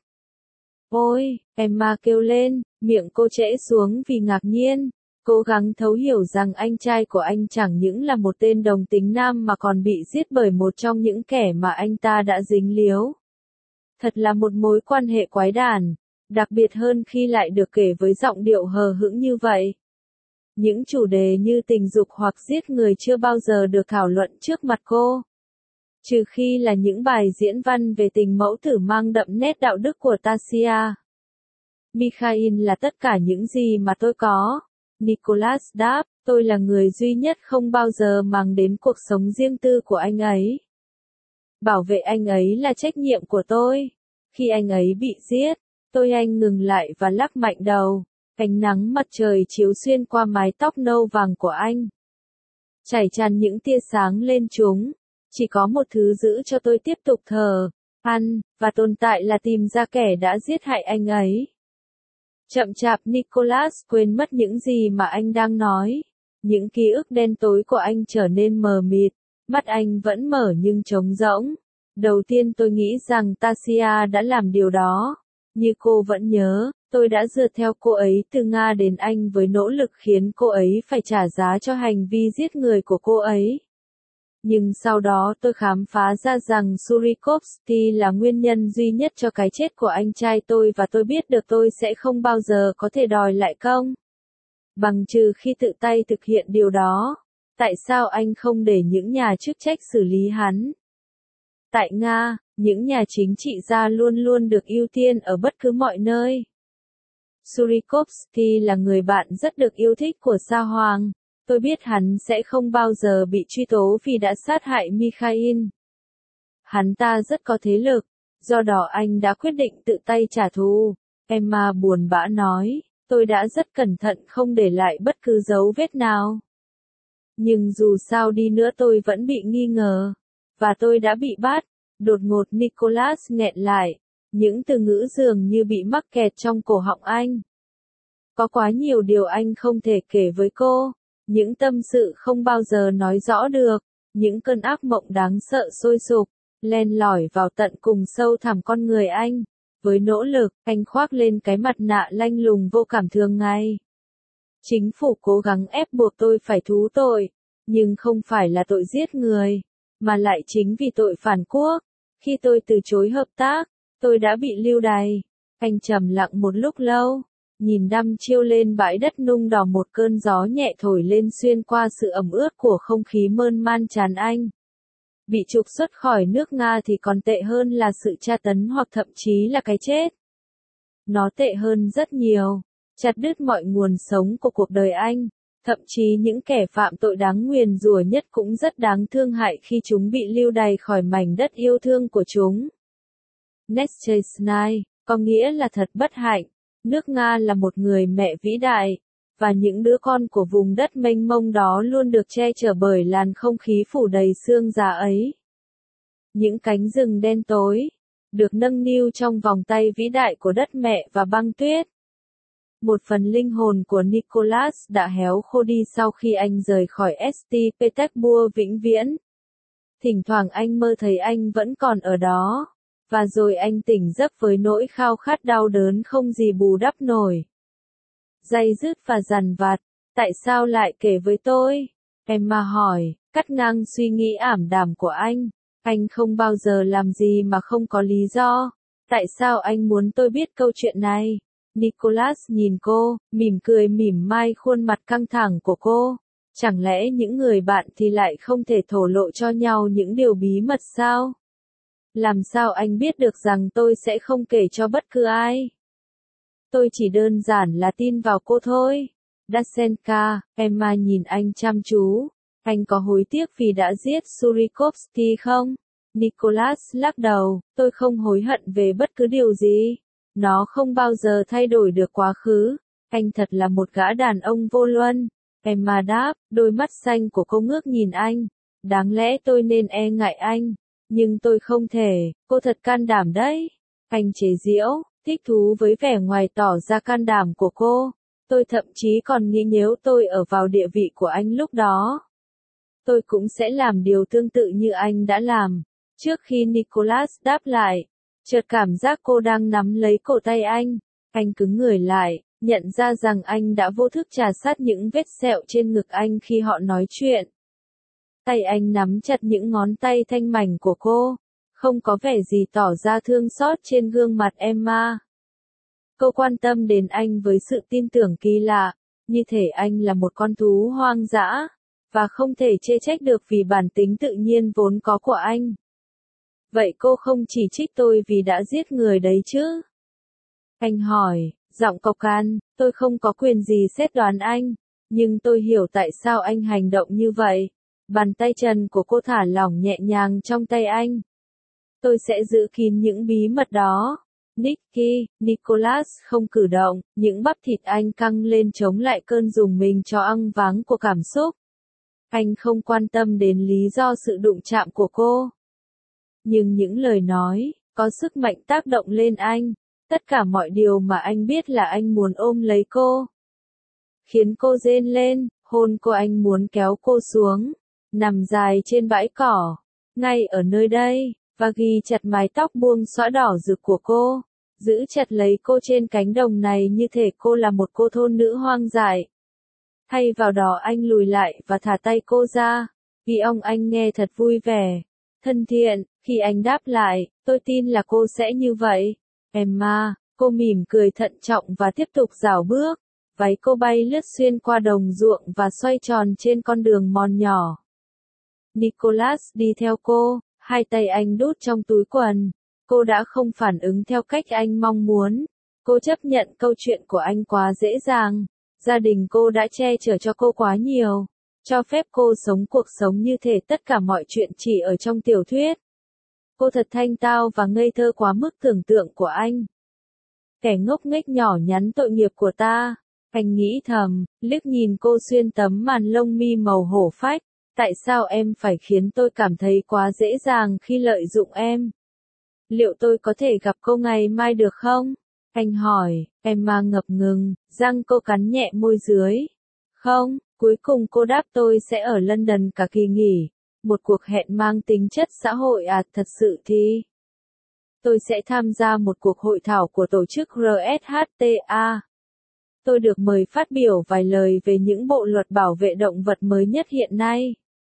Ôi, Emma kêu lên, miệng cô trễ xuống vì ngạc nhiên. Cố gắng thấu hiểu rằng anh trai của anh chẳng những là một tên đồng tính nam mà còn bị giết bởi một trong những kẻ mà anh ta đã dính líu. Thật là một mối quan hệ quái đản, đặc biệt hơn khi lại được kể với giọng điệu hờ hững như vậy. Những chủ đề như tình dục hoặc giết người chưa bao giờ được thảo luận trước mặt cô. Trừ khi là những bài diễn văn về tình mẫu tử mang đậm nét đạo đức của Tasia. Mikhail là tất cả những gì mà tôi có. Nicholas đáp, tôi là người duy nhất không bao giờ mang đến cuộc sống riêng tư của anh ấy. Bảo vệ anh ấy là trách nhiệm của tôi. Khi anh ấy bị giết, anh ngừng lại và lắc mạnh đầu. Ánh nắng mặt trời chiếu xuyên qua mái tóc nâu vàng của anh. Chảy tràn những tia sáng lên chúng. Chỉ có một thứ giữ cho tôi tiếp tục thở, ăn, và tồn tại là tìm ra kẻ đã giết hại anh ấy. Chậm chạp Nicholas quên mất những gì mà anh đang nói. Những ký ức đen tối của anh trở nên mờ mịt, mắt anh vẫn mở nhưng trống rỗng. Đầu tiên tôi nghĩ rằng Tasia đã làm điều đó. Như cô vẫn nhớ, tôi đã rượt theo cô ấy từ Nga đến Anh với nỗ lực khiến cô ấy phải trả giá cho hành vi giết người của cô ấy. Nhưng sau đó tôi khám phá ra rằng Surikovsky là nguyên nhân duy nhất cho cái chết của anh trai tôi và tôi biết được tôi sẽ không bao giờ có thể đòi lại công bằng trừ khi tự tay thực hiện điều đó. Tại sao anh không để những nhà chức trách xử lý hắn? Tại Nga, những nhà chính trị gia luôn luôn được ưu tiên ở bất cứ mọi nơi. Surikovsky là người bạn rất được yêu thích của Sa Hoàng. Tôi biết hắn sẽ không bao giờ bị truy tố vì đã sát hại Mikhail. Hắn ta rất có thế lực, do đó anh đã quyết định tự tay trả thù. Emma buồn bã nói, tôi đã rất cẩn thận không để lại bất cứ dấu vết nào. Nhưng dù sao đi nữa tôi vẫn bị nghi ngờ. Và tôi đã bị bắt. Đột ngột Nicholas nghẹn lại. Những từ ngữ dường như bị mắc kẹt trong cổ họng anh. Có quá nhiều điều anh không thể kể với cô. Những tâm sự không bao giờ nói rõ được. Những cơn ác mộng đáng sợ sôi sục, len lỏi vào tận cùng sâu thẳm con người anh. Với nỗ lực, anh khoác lên cái mặt nạ lanh lùng vô cảm thường ngày. Chính phủ cố gắng ép buộc tôi phải thú tội, nhưng không phải là tội giết người, mà lại chính vì tội phản quốc. Khi tôi từ chối hợp tác, tôi đã bị lưu đày. Anh trầm lặng một lúc lâu, nhìn đăm chiêu lên bãi đất nung đỏ, một cơn gió nhẹ thổi lên xuyên qua sự ẩm ướt của không khí mơn man tràn anh. Bị trục xuất khỏi nước Nga thì còn tệ hơn là sự tra tấn hoặc thậm chí là cái chết. Nó tệ hơn rất nhiều, chặt đứt mọi nguồn sống của cuộc đời anh. Thậm chí những kẻ phạm tội đáng nguyền rủa nhất cũng rất đáng thương hại khi chúng bị lưu đày khỏi mảnh đất yêu thương của chúng. Nechesnai, có nghĩa là thật bất hạnh. Nước Nga là một người mẹ vĩ đại, và những đứa con của vùng đất mênh mông đó luôn được che chở bởi làn không khí phủ đầy sương giá ấy. Những cánh rừng đen tối, được nâng niu trong vòng tay vĩ đại của đất mẹ và băng tuyết. Một phần linh hồn của Nicholas đã héo khô đi sau khi anh rời khỏi St. Petersburg vĩnh viễn. Thỉnh thoảng anh mơ thấy anh vẫn còn ở đó, và rồi anh tỉnh giấc với nỗi khao khát đau đớn không gì bù đắp nổi. Day dứt và dằn vặt, tại sao lại kể với tôi? Emma hỏi, cắt ngang suy nghĩ ảm đạm của anh. Anh không bao giờ làm gì mà không có lý do. Tại sao anh muốn tôi biết câu chuyện này? Nicholas nhìn cô, mỉm cười mỉm mai khuôn mặt căng thẳng của cô. Chẳng lẽ những người bạn thì lại không thể thổ lộ cho nhau những điều bí mật sao? Làm sao anh biết được rằng tôi sẽ không kể cho bất cứ ai? Tôi chỉ đơn giản là tin vào cô thôi. Dasenka, Emma nhìn anh chăm chú. Anh có hối tiếc vì đã giết Surikovsky không? Nicholas lắc đầu, tôi không hối hận về bất cứ điều gì. Nó không bao giờ thay đổi được quá khứ. Anh thật là một gã đàn ông vô luân. Emma đáp, đôi mắt xanh của cô ngước nhìn anh. Đáng lẽ tôi nên e ngại anh. Nhưng tôi không thể, cô thật can đảm đấy. Anh chế giễu, thích thú với vẻ ngoài tỏ ra can đảm của cô. Tôi thậm chí còn nghĩ nếu tôi ở vào địa vị của anh lúc đó, tôi cũng sẽ làm điều tương tự như anh đã làm. Trước khi Nicholas đáp lại, chợt cảm giác cô đang nắm lấy cổ tay anh cứng người lại, nhận ra rằng anh đã vô thức trà sát những vết sẹo trên ngực anh khi họ nói chuyện. Tay anh nắm chặt những ngón tay thanh mảnh của cô, không có vẻ gì tỏ ra thương xót trên gương mặt Emma. Cô quan tâm đến anh với sự tin tưởng kỳ lạ, như thể anh là một con thú hoang dã, và không thể chê trách được vì bản tính tự nhiên vốn có của anh. Vậy cô không chỉ trích tôi vì đã giết người đấy chứ? Anh hỏi, giọng cộc can, tôi không có quyền gì xét đoán anh, nhưng tôi hiểu tại sao anh hành động như vậy. Bàn tay trần của cô thả lỏng nhẹ nhàng trong tay anh. Tôi sẽ giữ kín những bí mật đó. Nicholas không cử động, những bắp thịt anh căng lên chống lại cơn rùng mình cho ăng váng của cảm xúc. Anh không quan tâm đến lý do sự đụng chạm của cô. Nhưng những lời nói, có sức mạnh tác động lên anh. Tất cả mọi điều mà anh biết là anh muốn ôm lấy cô. Khiến cô rên lên, hôn cô, anh muốn kéo cô xuống. Nằm dài trên bãi cỏ, ngay ở nơi đây, và ghi chặt mái tóc buông xõa đỏ rực của cô. Giữ chặt lấy cô trên cánh đồng này như thể cô là một cô thôn nữ hoang dại. Thay vào đó anh lùi lại và thả tay cô ra. Vì ông anh nghe thật vui vẻ, thân thiện, khi anh đáp lại, tôi tin là cô sẽ như vậy. Emma, cô mỉm cười thận trọng và tiếp tục rảo bước. Váy cô bay lướt xuyên qua đồng ruộng và xoay tròn trên con đường mòn nhỏ. Nicholas đi theo cô, hai tay anh đút trong túi quần. Cô đã không phản ứng theo cách anh mong muốn. Cô chấp nhận câu chuyện của anh quá dễ dàng. Gia đình cô đã che chở cho cô quá nhiều, cho phép cô sống cuộc sống như thể tất cả mọi chuyện chỉ ở trong tiểu thuyết. Cô thật thanh tao và ngây thơ quá mức tưởng tượng của anh. Kẻ ngốc nghếch nhỏ nhắn tội nghiệp của ta. Anh nghĩ thầm, liếc nhìn cô xuyên tấm màn lông mi màu hổ phách. Tại sao em phải khiến tôi cảm thấy quá dễ dàng khi lợi dụng em? Liệu tôi có thể gặp cô ngày mai được không? Anh hỏi, Emma ngập ngừng, răng cô cắn nhẹ môi dưới. Không, cuối cùng cô đáp tôi sẽ ở London cả kỳ nghỉ. Một cuộc hẹn mang tính chất xã hội à, thật sự thì. Tôi sẽ tham gia một cuộc hội thảo của tổ chức RSHTA. Tôi được mời phát biểu vài lời về những bộ luật bảo vệ động vật mới nhất hiện nay.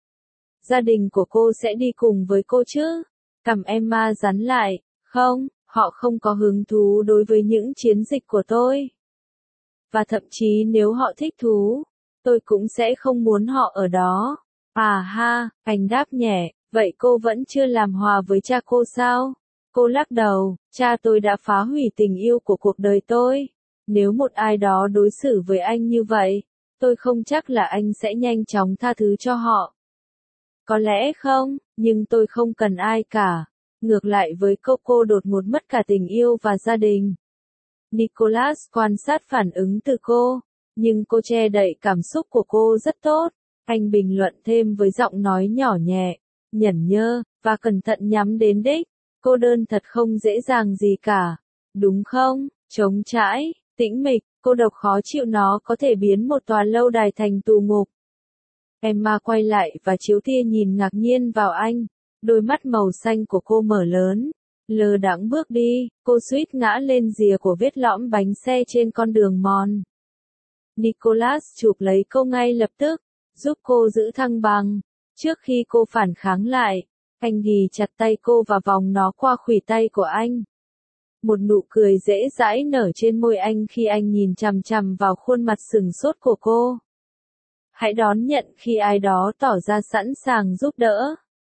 Gia đình của cô sẽ đi cùng với cô chứ? Cằm Emma rắn lại, không, họ không có hứng thú đối với những chiến dịch của tôi. Và thậm chí nếu họ thích thú, tôi cũng sẽ không muốn họ ở đó. À ha, anh đáp nhẹ, vậy cô vẫn chưa làm hòa với cha cô sao? Cô lắc đầu, cha tôi đã phá hủy tình yêu của cuộc đời tôi. Nếu một ai đó đối xử với anh như vậy, tôi không chắc là anh sẽ nhanh chóng tha thứ cho họ. Có lẽ không, nhưng tôi không cần ai cả. Ngược lại với cô đột ngột mất cả tình yêu và gia đình. Nicholas quan sát phản ứng từ cô, nhưng cô che đậy cảm xúc của cô rất tốt. Anh bình luận thêm với giọng nói nhỏ nhẹ, nhẫn nhơ, và cẩn thận nhắm đến đích. Cô đơn thật không dễ dàng gì cả. Đúng không? Trống trải, tĩnh mịch, cô độc khó chịu, nó có thể biến một tòa lâu đài thành tù ngục. Emma quay lại và chiếu tia nhìn ngạc nhiên vào anh. Đôi mắt màu xanh của cô mở lớn. Lơ đãng bước đi, cô suýt ngã lên rìa của vết lõm bánh xe trên con đường mòn. Nicholas chụp lấy cô ngay lập tức, giúp cô giữ thăng bằng. Trước khi cô phản kháng lại, anh ghì chặt tay cô và vòng nó qua khuỷu tay của anh. Một nụ cười dễ dãi nở trên môi anh khi anh nhìn chằm chằm vào khuôn mặt sừng sốt của cô. Hãy đón nhận khi ai đó tỏ ra sẵn sàng giúp đỡ.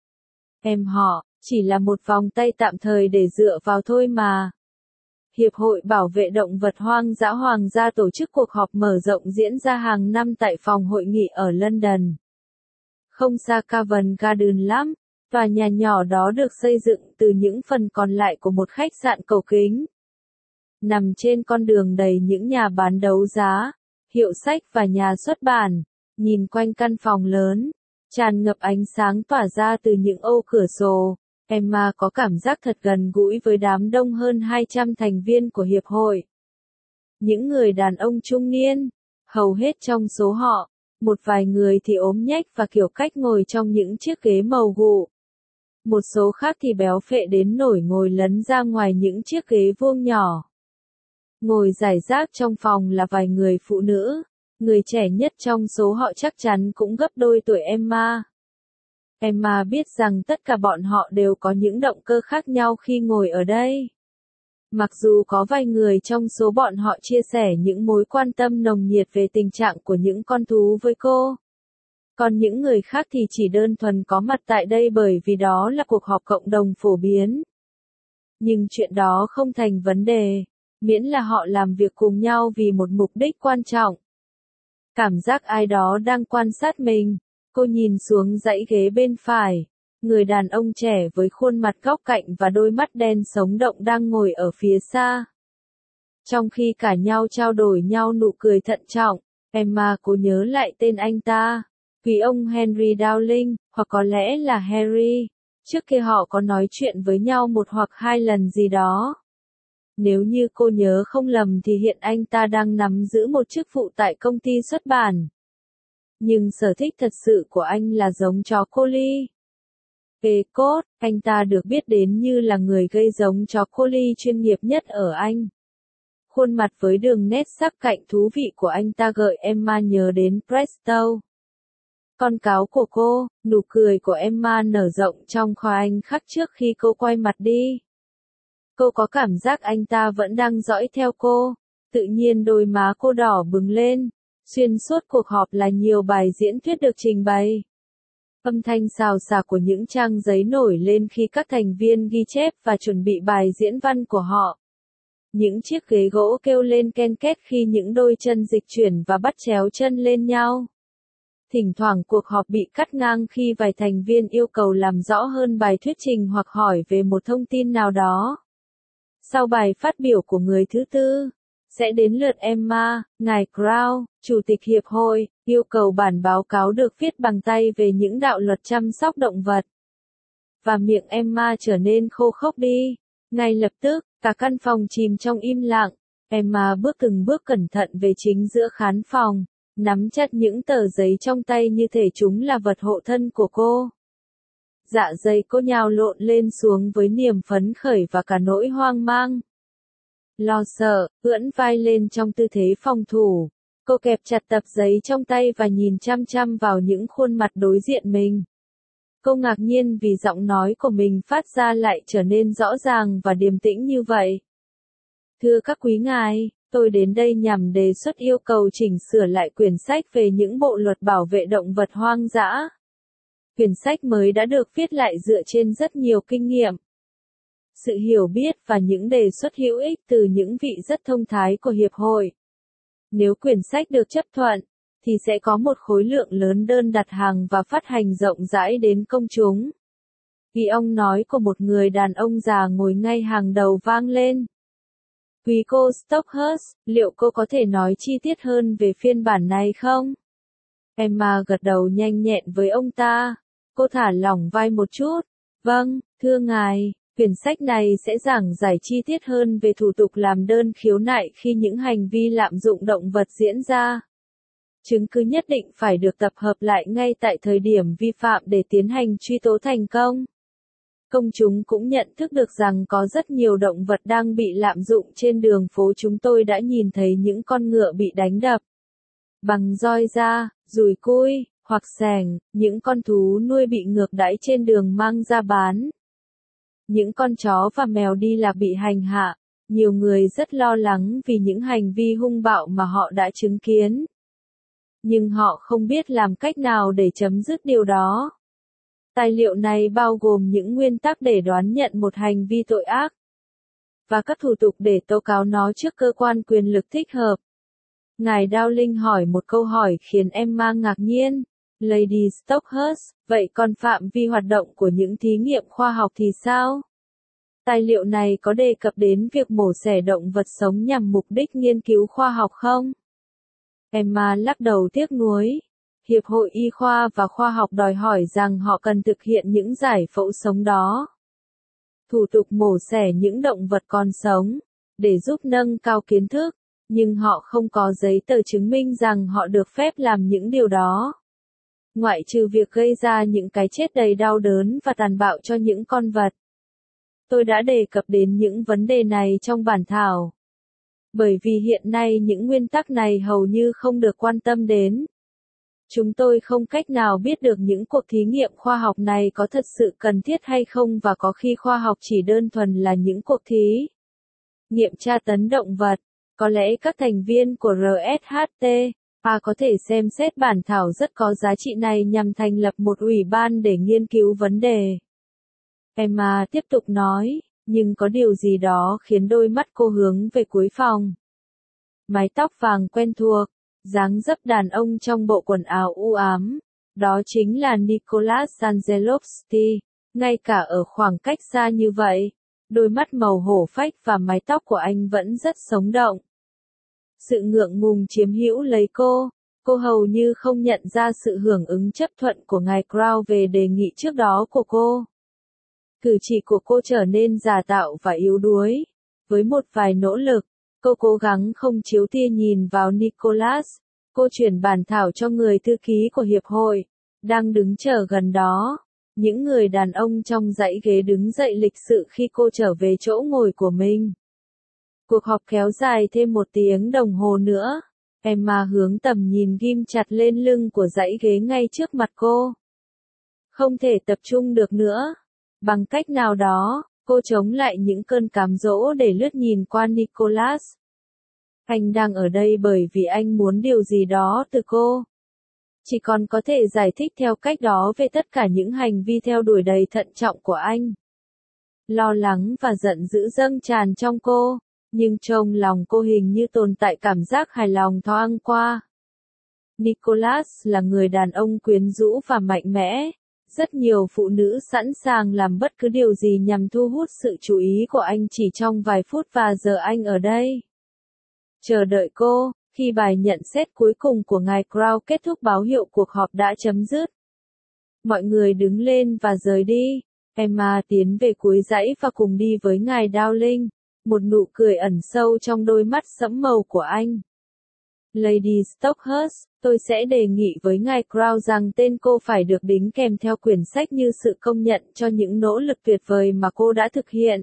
Họ chỉ là một vòng tay tạm thời để dựa vào thôi mà. Hiệp hội Bảo vệ Động vật Hoang dã Hoàng gia tổ chức cuộc họp mở rộng diễn ra hàng năm tại phòng hội nghị ở London. Không xa Covent Garden lắm, tòa nhà nhỏ đó được xây dựng từ những phần còn lại của một khách sạn cầu kính. Nằm trên con đường đầy những nhà bán đấu giá, hiệu sách và nhà xuất bản, nhìn quanh căn phòng lớn, tràn ngập ánh sáng tỏa ra từ những ô cửa sổ. Emma có cảm giác thật gần gũi với đám đông hơn 200 thành viên của hiệp hội. Những người đàn ông trung niên, hầu hết trong số họ, một vài người thì ốm nhách và kiểu cách ngồi trong những chiếc ghế màu gụ. Một số khác thì béo phệ đến nổi ngồi lấn ra ngoài những chiếc ghế vuông nhỏ. Ngồi rải rác trong phòng là vài người phụ nữ, người trẻ nhất trong số họ chắc chắn cũng gấp đôi tuổi Emma. Emma biết rằng tất cả bọn họ đều có những động cơ khác nhau khi ngồi ở đây. Mặc dù có vài người trong số bọn họ chia sẻ những mối quan tâm nồng nhiệt về tình trạng của những con thú với cô. Còn những người khác thì chỉ đơn thuần có mặt tại đây bởi vì đó là cuộc họp cộng đồng phổ biến. Nhưng chuyện đó không thành vấn đề, miễn là họ làm việc cùng nhau vì một mục đích quan trọng. Cảm giác ai đó đang quan sát mình. Cô nhìn xuống dãy ghế bên phải. Người đàn ông trẻ với khuôn mặt góc cạnh và đôi mắt đen sống động đang ngồi ở phía xa. Trong khi cả nhau trao đổi nhau nụ cười thận trọng, Emma cố nhớ lại tên anh ta. Vì ông Henry Dowling, hoặc có lẽ là Harry. Trước kia họ có nói chuyện với nhau một hoặc hai lần gì đó. Nếu như cô nhớ không lầm thì hiện anh ta đang nắm giữ một chức vụ tại công ty xuất bản. Nhưng sở thích thật sự của anh là giống chó collie. Pecot, anh ta được biết đến như là người gây giống chó collie chuyên nghiệp nhất ở Anh. Khuôn mặt với đường nét sắc cạnh thú vị của anh ta gợi Emma nhớ đến Presto. Con cáo của cô, nụ cười của Emma nở rộng trong khoảnh khắc trước khi cô quay mặt đi. Cô có cảm giác anh ta vẫn đang dõi theo cô. Tự nhiên đôi má cô đỏ bừng lên. Xuyên suốt cuộc họp là nhiều bài diễn thuyết được trình bày. Âm thanh xào xạc của những trang giấy nổi lên khi các thành viên ghi chép và chuẩn bị bài diễn văn của họ. Những chiếc ghế gỗ kêu lên ken két khi những đôi chân dịch chuyển và bắt chéo chân lên nhau. Thỉnh thoảng cuộc họp bị cắt ngang khi vài thành viên yêu cầu làm rõ hơn bài thuyết trình hoặc hỏi về một thông tin nào đó. Sau bài phát biểu của người thứ tư, sẽ đến lượt Emma. Ngài Crow, Chủ tịch Hiệp hội, yêu cầu bản báo cáo được viết bằng tay về những đạo luật chăm sóc động vật. Và miệng Emma trở nên khô khốc đi. Ngay lập tức, cả căn phòng chìm trong im lặng. Emma bước từng bước cẩn thận về chính giữa khán phòng, nắm chặt những tờ giấy trong tay như thể chúng là vật hộ thân của cô. Dạ dày cô nhào lộn lên xuống với niềm phấn khởi và cả nỗi hoang mang. Lo sợ, ưỡn vai lên trong tư thế phòng thủ. Cô kẹp chặt tập giấy trong tay và nhìn chăm chăm vào những khuôn mặt đối diện mình. Cô ngạc nhiên vì giọng nói của mình phát ra lại trở nên rõ ràng và điềm tĩnh như vậy. Thưa các quý ngài, tôi đến đây nhằm đề xuất yêu cầu chỉnh sửa lại quyển sách về những bộ luật bảo vệ động vật hoang dã. Quyển sách mới đã được viết lại dựa trên rất nhiều kinh nghiệm, sự hiểu biết và những đề xuất hữu ích từ những vị rất thông thái của Hiệp hội. Nếu quyển sách được chấp thuận, thì sẽ có một khối lượng lớn đơn đặt hàng và phát hành rộng rãi đến công chúng. Vì ông nói của một người đàn ông già ngồi ngay hàng đầu vang lên. Quý cô Stockhurst, liệu cô có thể nói chi tiết hơn về phiên bản này không? Emma gật đầu nhanh nhẹn với ông ta. Cô thả lỏng vai một chút. Vâng, thưa ngài, quyển sách này sẽ giảng giải chi tiết hơn về thủ tục làm đơn khiếu nại khi những hành vi lạm dụng động vật diễn ra. Chứng cứ nhất định phải được tập hợp lại ngay tại thời điểm vi phạm để tiến hành truy tố thành công. Công chúng cũng nhận thức được rằng có rất nhiều động vật đang bị lạm dụng trên đường phố. Chúng tôi đã nhìn thấy những con ngựa bị đánh đập bằng roi da, dùi cui, hoặc xẻng, những con thú nuôi bị ngược đãi trên đường mang ra bán. Những con chó và mèo đi lạc bị hành hạ. Nhiều người rất lo lắng vì những hành vi hung bạo mà họ đã chứng kiến. Nhưng họ không biết làm cách nào để chấm dứt điều đó. Tài liệu này bao gồm những nguyên tắc để đoán nhận một hành vi tội ác và các thủ tục để tố cáo nó trước cơ quan quyền lực thích hợp. Ngài Dowling hỏi một câu hỏi khiến Emma ngạc nhiên. Lady Stockhurst, vậy còn phạm vi hoạt động của những thí nghiệm khoa học thì sao? Tài liệu này có đề cập đến việc mổ xẻ động vật sống nhằm mục đích nghiên cứu khoa học không? Emma lắc đầu tiếc nuối. Hiệp hội Y khoa và Khoa học đòi hỏi rằng họ cần thực hiện những giải phẫu sống đó. Thủ tục mổ xẻ những động vật còn sống, để giúp nâng cao kiến thức, nhưng họ không có giấy tờ chứng minh rằng họ được phép làm những điều đó. Ngoại trừ việc gây ra những cái chết đầy đau đớn và tàn bạo cho những con vật. Tôi đã đề cập đến những vấn đề này trong bản thảo. Bởi vì hiện nay những nguyên tắc này hầu như không được quan tâm đến. Chúng tôi không cách nào biết được những cuộc thí nghiệm khoa học này có thật sự cần thiết hay không, và có khi khoa học chỉ đơn thuần là những cuộc thí nghiệm tra tấn động vật. Có lẽ các thành viên của RSHT có thể xem xét bản thảo rất có giá trị này nhằm thành lập một ủy ban để nghiên cứu vấn đề. Emma tiếp tục nói, nhưng có điều gì đó khiến đôi mắt cô hướng về cuối phòng. Mái tóc vàng quen thuộc, dáng dấp đàn ông trong bộ quần áo u ám. Đó chính là Nicholas Angelovsky. Ngay cả ở khoảng cách xa như vậy, đôi mắt màu hổ phách và mái tóc của anh vẫn rất sống động. Sự ngượng ngùng chiếm hữu lấy cô. Cô hầu như không nhận ra sự hưởng ứng chấp thuận của ngài Crow về đề nghị trước đó của cô. Cử chỉ của cô trở nên giả tạo và yếu đuối. Với một vài nỗ lực, cô cố gắng không chiếu tia nhìn vào Nicholas. Cô chuyển bản thảo cho người thư ký của hiệp hội, đang đứng chờ gần đó. Những người đàn ông trong dãy ghế đứng dậy lịch sự khi cô trở về chỗ ngồi của mình. Cuộc họp kéo dài thêm 1 tiếng đồng hồ nữa. Emma hướng tầm nhìn ghim chặt lên lưng của dãy ghế ngay trước mặt cô. Không thể tập trung được nữa. Bằng cách nào đó, cô chống lại những cơn cám dỗ để lướt nhìn qua Nicholas. Anh đang ở đây bởi vì anh muốn điều gì đó từ cô. Chỉ còn có thể giải thích theo cách đó về tất cả những hành vi theo đuổi đầy thận trọng của anh. Lo lắng và giận dữ dâng tràn trong cô, nhưng trong lòng cô hình như tồn tại cảm giác hài lòng thoáng qua. Nicholas là người đàn ông quyến rũ và mạnh mẽ. Rất nhiều phụ nữ sẵn sàng làm bất cứ điều gì nhằm thu hút sự chú ý của anh chỉ trong vài phút và giờ anh ở đây. Chờ đợi cô, khi bài nhận xét cuối cùng của ngài Crow kết thúc báo hiệu cuộc họp đã chấm dứt. Mọi người đứng lên và rời đi. Emma tiến về cuối dãy và cùng đi với ngài Dowling, một nụ cười ẩn sâu trong đôi mắt sẫm màu của anh. Lady Stockhurst, tôi sẽ đề nghị với ngài Crow rằng tên cô phải được đính kèm theo quyển sách như sự công nhận cho những nỗ lực tuyệt vời mà cô đã thực hiện.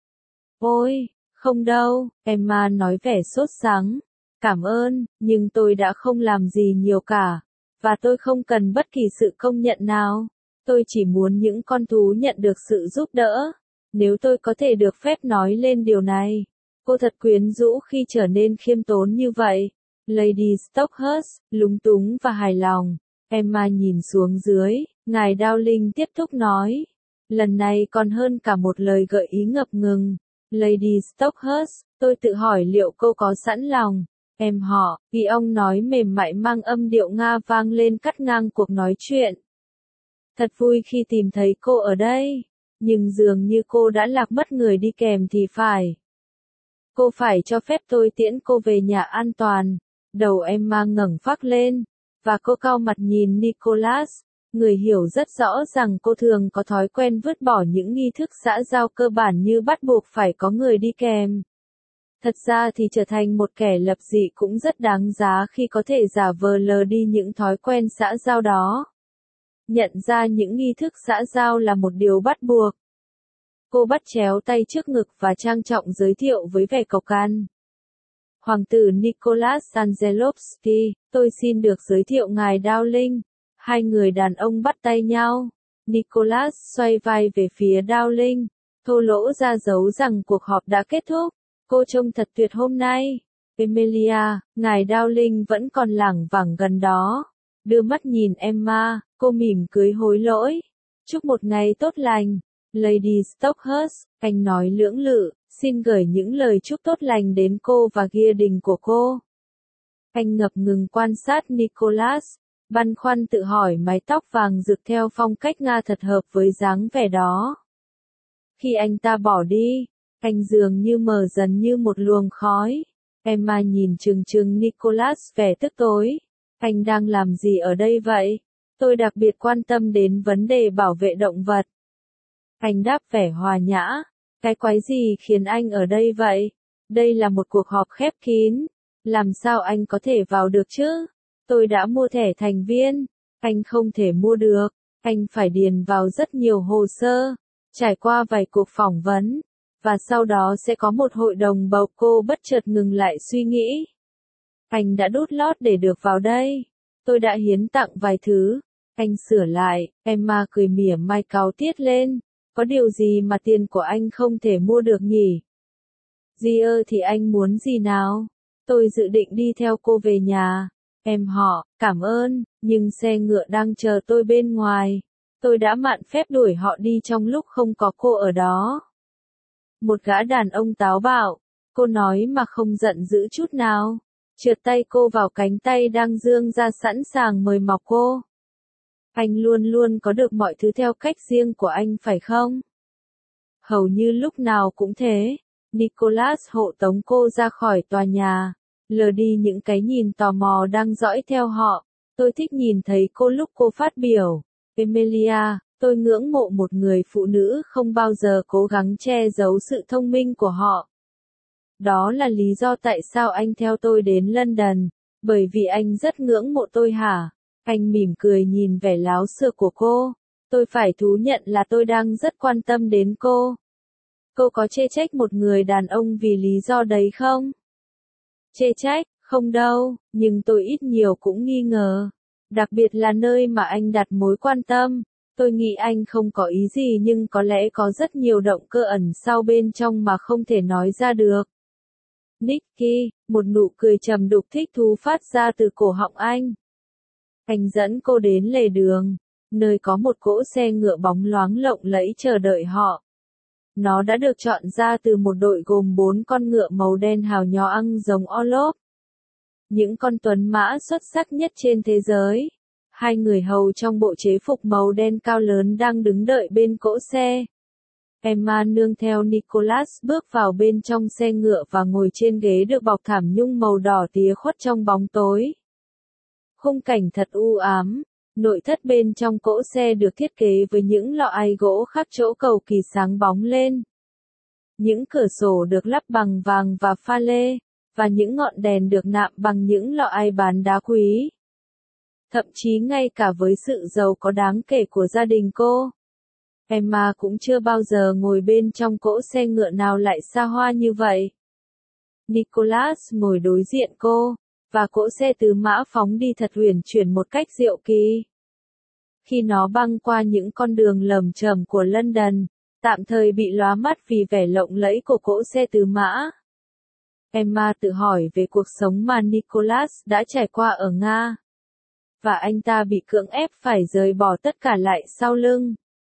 Ôi, không đâu, Emma nói vẻ sốt sắng. Cảm ơn, nhưng tôi đã không làm gì nhiều cả, và tôi không cần bất kỳ sự công nhận nào. Tôi chỉ muốn những con thú nhận được sự giúp đỡ. Nếu tôi có thể được phép nói lên điều này. Cô thật quyến rũ khi trở nên khiêm tốn như vậy. Lady Stockhurst, lúng túng và hài lòng. Emma nhìn xuống dưới, ngài Dowling tiếp tục nói. Lần này còn hơn cả một lời gợi ý ngập ngừng. Lady Stockhurst, tôi tự hỏi liệu cô có sẵn lòng. Em họ, vì ông nói mềm mại mang âm điệu Nga vang lên cắt ngang cuộc nói chuyện. Thật vui khi tìm thấy cô ở đây. Nhưng dường như cô đã lạc mất người đi kèm thì phải. Cô phải cho phép tôi tiễn cô về nhà an toàn. Đầu Emma ngẩng phác lên, và cô cau mặt nhìn Nicholas, người hiểu rất rõ rằng cô thường có thói quen vứt bỏ những nghi thức xã giao cơ bản như bắt buộc phải có người đi kèm. Thật ra thì trở thành một kẻ lập dị cũng rất đáng giá khi có thể giả vờ lờ đi những thói quen xã giao đó. Nhận ra những nghi thức xã giao là một điều bắt buộc. Cô bắt chéo tay trước ngực và trang trọng giới thiệu với vẻ cộc can. Hoàng tử Nicholas Angelovsky, tôi xin được giới thiệu ngài Dowling. Hai người đàn ông bắt tay nhau. Nicholas xoay vai về phía Dowling, thô lỗ ra dấu rằng cuộc họp đã kết thúc. Cô trông thật tuyệt hôm nay. Emilia, ngài Dowling vẫn còn lảng vảng gần đó. Đưa mắt nhìn Emma, cô mỉm cười hối lỗi. Chúc một ngày tốt lành. Lady Stockhurst, anh nói lưỡng lự, xin gửi những lời chúc tốt lành đến cô và gia đình của cô. Anh ngập ngừng quan sát Nicholas, băn khoăn tự hỏi mái tóc vàng rực theo phong cách Nga thật hợp với dáng vẻ đó. Khi anh ta bỏ đi, anh dường như mờ dần như một luồng khói. Emma nhìn chừng chừng Nicholas vẻ tức tối. Anh đang làm gì ở đây vậy? Tôi đặc biệt quan tâm đến vấn đề bảo vệ động vật. Anh đáp vẻ hòa nhã. Cái quái gì khiến anh ở đây vậy? Đây là một cuộc họp khép kín. Làm sao anh có thể vào được chứ? Tôi đã mua thẻ thành viên. Anh không thể mua được. Anh phải điền vào rất nhiều hồ sơ. Trải qua vài cuộc phỏng vấn. Và sau đó sẽ có một hội đồng bầu. Cô bất chợt ngừng lại suy nghĩ. Anh đã đút lót để được vào đây. Tôi đã hiến tặng vài thứ. Anh sửa lại. Emma cười mỉa mai cáu tiết lên. Có điều gì mà tiền của anh không thể mua được nhỉ? Dear thì anh muốn gì nào? Tôi dự định đi theo cô về nhà. Em họ, cảm ơn, nhưng xe ngựa đang chờ tôi bên ngoài. Tôi đã mạn phép đuổi họ đi trong lúc không có cô ở đó. Một gã đàn ông táo bạo, cô nói mà không giận dữ chút nào. Trượt tay cô vào cánh tay đang dương ra sẵn sàng mời mọc cô. Anh luôn luôn có được mọi thứ theo cách riêng của anh phải không? Hầu như lúc nào cũng thế. Nicholas hộ tống cô ra khỏi tòa nhà, lờ đi những cái nhìn tò mò đang dõi theo họ. Tôi thích nhìn thấy cô lúc cô phát biểu. Emilia, tôi ngưỡng mộ một người phụ nữ không bao giờ cố gắng che giấu sự thông minh của họ. Đó là lý do tại sao anh theo tôi đến London, bởi vì anh rất ngưỡng mộ tôi hả? Anh mỉm cười nhìn vẻ láo xược của cô. Tôi phải thú nhận là tôi đang rất quan tâm đến cô. Cô có chê trách một người đàn ông vì lý do đấy không? Chê trách, Không đâu, nhưng tôi ít nhiều cũng nghi ngờ. Đặc biệt là nơi mà anh đặt mối quan tâm. Tôi nghĩ anh không có ý gì nhưng có lẽ có rất nhiều động cơ ẩn sau bên trong mà không thể nói ra được. Nicky, một nụ cười trầm đục thích thú phát ra từ cổ họng anh. Anh dẫn cô đến lề đường, nơi có một cỗ xe ngựa bóng loáng lộng lẫy chờ đợi họ. Nó đã được chọn ra từ một đội gồm 4 con ngựa màu đen hào nhoáng giống Orlov. Những con tuấn mã xuất sắc nhất trên thế giới. Hai người hầu trong bộ chế phục màu đen cao lớn đang đứng đợi bên cỗ xe. Emma nương theo Nicholas bước vào bên trong xe ngựa và ngồi trên ghế được bọc thảm nhung màu đỏ tía khuất trong bóng tối. Khung cảnh thật u ám. Nội thất bên trong cỗ xe được thiết kế với những lọ ai gỗ khắc chỗ cầu kỳ sáng bóng lên. Những cửa sổ được lắp bằng vàng và pha lê, và những ngọn đèn được nạm bằng những lọ ai bán đá quý. Thậm chí ngay cả với sự giàu có đáng kể của gia đình cô, Emma cũng chưa bao giờ ngồi bên trong cỗ xe ngựa nào lại xa hoa như vậy. Nicholas ngồi đối diện cô, và cỗ xe tứ mã phóng đi thật uyển chuyển một cách diệu kỳ. Khi nó băng qua những con đường lầm chầm của London, tạm thời bị lóa mắt vì vẻ lộng lẫy của cỗ xe tứ mã. Emma tự hỏi về cuộc sống mà Nicholas đã trải qua ở Nga. Và anh ta bị cưỡng ép phải rời bỏ tất cả lại sau lưng.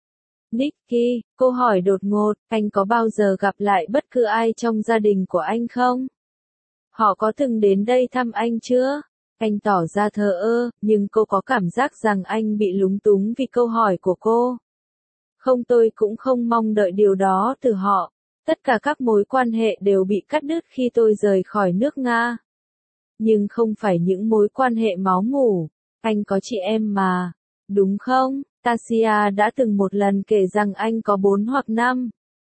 Nicky, cô hỏi đột ngột, anh có bao giờ gặp lại bất cứ ai trong gia đình của anh không? Họ có từng đến đây thăm anh chưa? Anh tỏ ra thờ ơ, nhưng cô có cảm giác rằng anh bị lúng túng vì câu hỏi của cô. Không, tôi cũng không mong đợi điều đó từ họ. Tất cả các mối quan hệ đều bị cắt đứt khi tôi rời khỏi nước Nga. Nhưng không phải những mối quan hệ máu mủ. Anh có chị em mà. Đúng không? Tasia đã từng một lần kể rằng anh có 4 hoặc 5.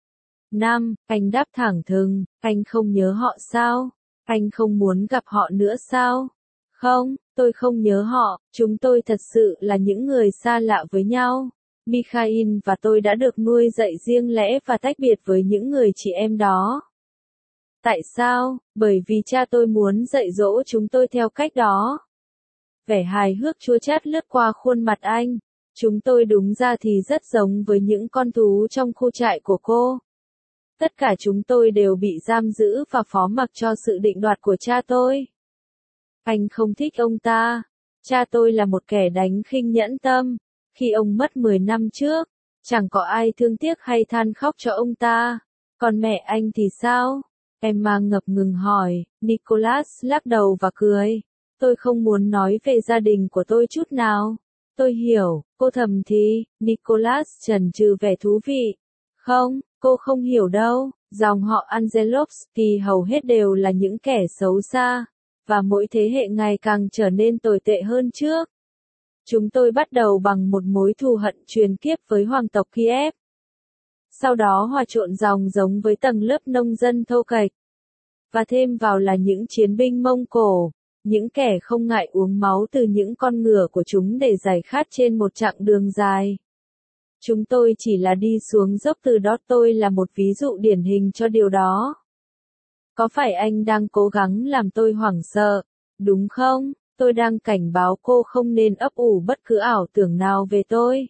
Anh đáp thẳng thừng, anh không nhớ họ sao? Anh không muốn gặp họ nữa sao? Không, tôi không nhớ họ, chúng tôi thật sự là những người xa lạ với nhau. Mikhail và tôi đã được nuôi dạy riêng lẻ và tách biệt với những người chị em đó. Tại sao? Bởi vì cha tôi muốn dạy dỗ chúng tôi theo cách đó. Vẻ hài hước chua chát lướt qua khuôn mặt anh. Chúng tôi đúng ra thì rất giống với những con thú trong khu trại của cô. Tất cả chúng tôi đều bị giam giữ và phó mặc cho sự định đoạt của cha tôi. Anh không thích ông ta. Cha tôi là một kẻ đánh khinh nhẫn tâm. Khi ông mất 10 năm trước, chẳng có ai thương tiếc hay than khóc cho ông ta. Còn mẹ anh thì sao? Emma ngập ngừng hỏi. Nicholas lắc đầu và cười. Tôi không muốn nói về gia đình của tôi chút nào. Tôi hiểu, cô thầm thì. Nicholas chần chừ vẻ thú vị. Không, cô không hiểu đâu. Dòng họ Angelovsky hầu hết đều là những kẻ xấu xa. Và mỗi thế hệ ngày càng trở nên tồi tệ hơn trước. Chúng tôi bắt đầu bằng một mối thù hận truyền kiếp với hoàng tộc Kiev. Sau đó hòa trộn dòng giống với tầng lớp nông dân thô kệch. Và thêm vào là những chiến binh Mông Cổ, những kẻ không ngại uống máu từ những con ngựa của chúng để giải khát trên một chặng đường dài. Chúng tôi chỉ là đi xuống dốc từ đó, tôi là một ví dụ điển hình cho điều đó. Có phải anh đang cố gắng làm tôi hoảng sợ, đúng không? Tôi đang cảnh báo cô không nên ấp ủ bất cứ ảo tưởng nào về tôi.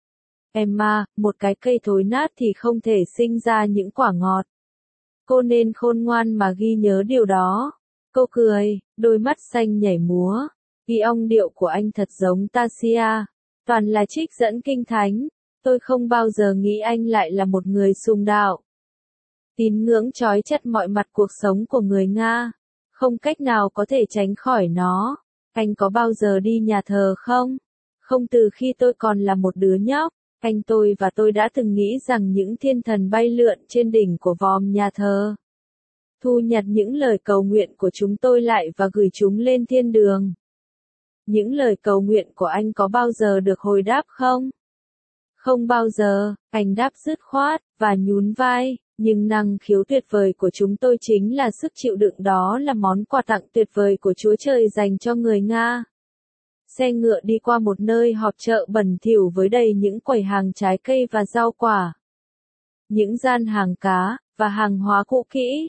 Emma, một cái cây thối nát thì không thể sinh ra những quả ngọt. Cô nên khôn ngoan mà ghi nhớ điều đó. Cô cười, đôi mắt xanh nhảy múa. Ghi âm điệu của anh thật giống Tasia. Toàn là trích dẫn kinh thánh. Tôi không bao giờ nghĩ anh lại là một người sùng đạo. Tín ngưỡng trói chặt mọi mặt cuộc sống của người Nga. Không cách nào có thể tránh khỏi nó. Anh có bao giờ đi nhà thờ không? Không, từ khi tôi còn là một đứa nhóc, tôi và tôi đã từng nghĩ rằng những thiên thần bay lượn trên đỉnh của vòm nhà thờ. Thu nhặt những lời cầu nguyện của chúng tôi lại và gửi chúng lên thiên đường. Những lời cầu nguyện của anh có bao giờ được hồi đáp không? Không bao giờ, anh đáp dứt khoát, và nhún vai. Nhưng năng khiếu tuyệt vời của chúng tôi chính là sức chịu đựng, đó là món quà tặng tuyệt vời của Chúa Trời dành cho người Nga. Xe ngựa đi qua một nơi họp chợ bẩn thỉu với đầy những quầy hàng trái cây và rau quả. Những gian hàng cá, và hàng hóa cũ kỹ.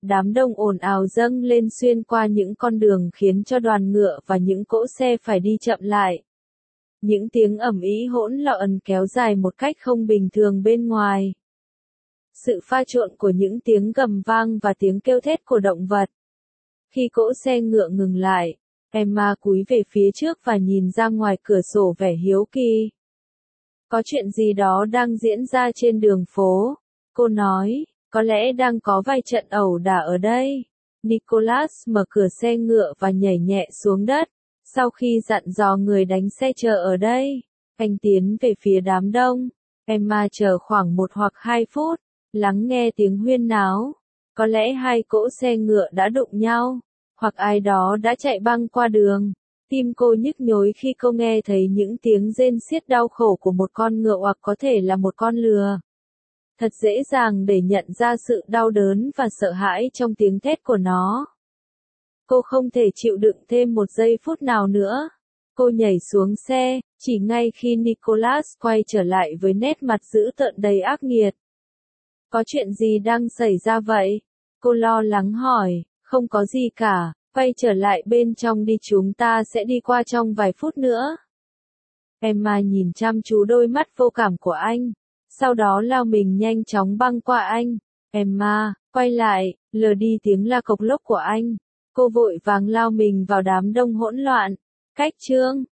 Đám đông ồn ào dâng lên xuyên qua những con đường khiến cho đoàn ngựa và những cỗ xe phải đi chậm lại. Những tiếng ầm ĩ hỗn loạn kéo dài một cách không bình thường bên ngoài. Sự pha trộn của những tiếng gầm vang và tiếng kêu thét của động vật. Khi cỗ xe ngựa ngừng lại, Emma cúi về phía trước và nhìn ra ngoài cửa sổ vẻ hiếu kỳ. Có chuyện gì đó đang diễn ra trên đường phố, cô nói, có lẽ đang có vài trận ẩu đả ở đây. Nicholas mở cửa xe ngựa và nhảy nhẹ xuống đất. Sau khi dặn dò người đánh xe chờ ở đây, anh tiến về phía đám đông. Emma chờ khoảng 1 hoặc 2 phút, lắng nghe tiếng huyên náo. Có lẽ hai cỗ xe ngựa đã đụng nhau, hoặc ai đó đã chạy băng qua đường. Tim cô nhức nhối khi cô nghe thấy những tiếng rên xiết đau khổ của một con ngựa hoặc có thể là một con lừa. Thật dễ dàng để nhận ra sự đau đớn và sợ hãi trong tiếng thét của nó. Cô không thể chịu đựng thêm một giây phút nào nữa. Cô nhảy xuống xe, chỉ ngay khi Nicholas quay trở lại với nét mặt dữ tợn đầy ác nghiệt. Có chuyện gì đang xảy ra vậy? Cô lo lắng hỏi. Không có gì cả, quay trở lại bên trong đi, chúng ta sẽ đi qua trong vài phút nữa. Emma nhìn chăm chú đôi mắt vô cảm của anh, sau đó lao mình nhanh chóng băng qua anh. Emma, quay lại, lờ đi tiếng la cộc lốc của anh. Cô vội vàng lao mình vào đám đông hỗn loạn. Cách chương